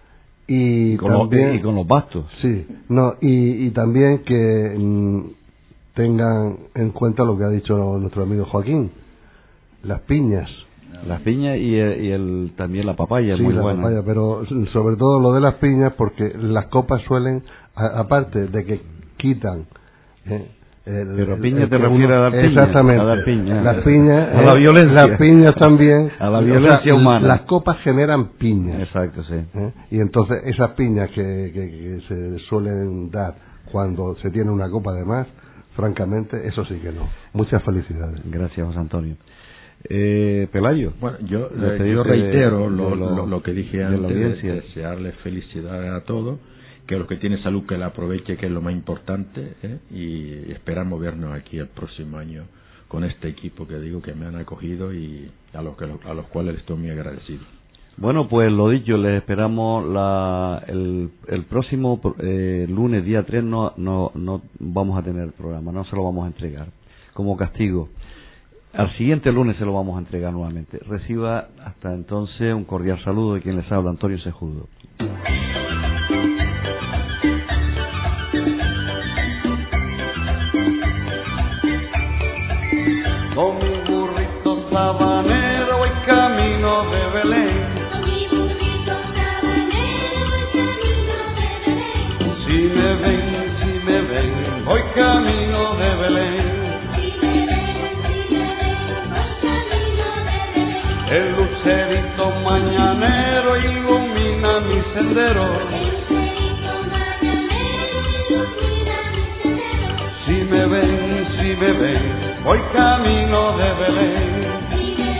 y
con los bastos.
Sí, y también que tengan en cuenta lo que ha dicho nuestro amigo Joaquín, las piñas.
Las piñas y también la papaya,
sí,
muy
la
buena.
Papaya, pero sobre todo lo de las piñas, porque las copas suelen, aparte de que quitan...
pero piña te refiere a dar piña.
Exactamente.
A dar piña.
Las piñas,
a la violencia.
Las piñas también.
A la violencia humana.
Las copas generan piñas.
Exacto, sí.
Y entonces esas piñas que se suelen dar cuando se tiene una copa de más, francamente, eso sí que no. Muchas felicidades.
Gracias, José Antonio. Pelayo.
Bueno, yo reitero lo que dije antes, de desearles felicidades a todos, que los que tienen salud que la aproveche, que es lo más importante, y esperamos vernos aquí el próximo año con este equipo que digo que me han acogido y a los cuales estoy muy agradecido.
Bueno, pues lo dicho, les esperamos el próximo lunes, día 3, no vamos a tener el programa, no se lo vamos a entregar como castigo. Al siguiente lunes se lo vamos a entregar nuevamente. Reciba hasta entonces un cordial saludo de quien les habla, Antonio Sejudo.
Con mi burrito sabanero voy camino de Belén. Si me ven, voy camino de Belén. El lucerito mañanero ilumina mi sendero. Si me ven, voy camino de Belén.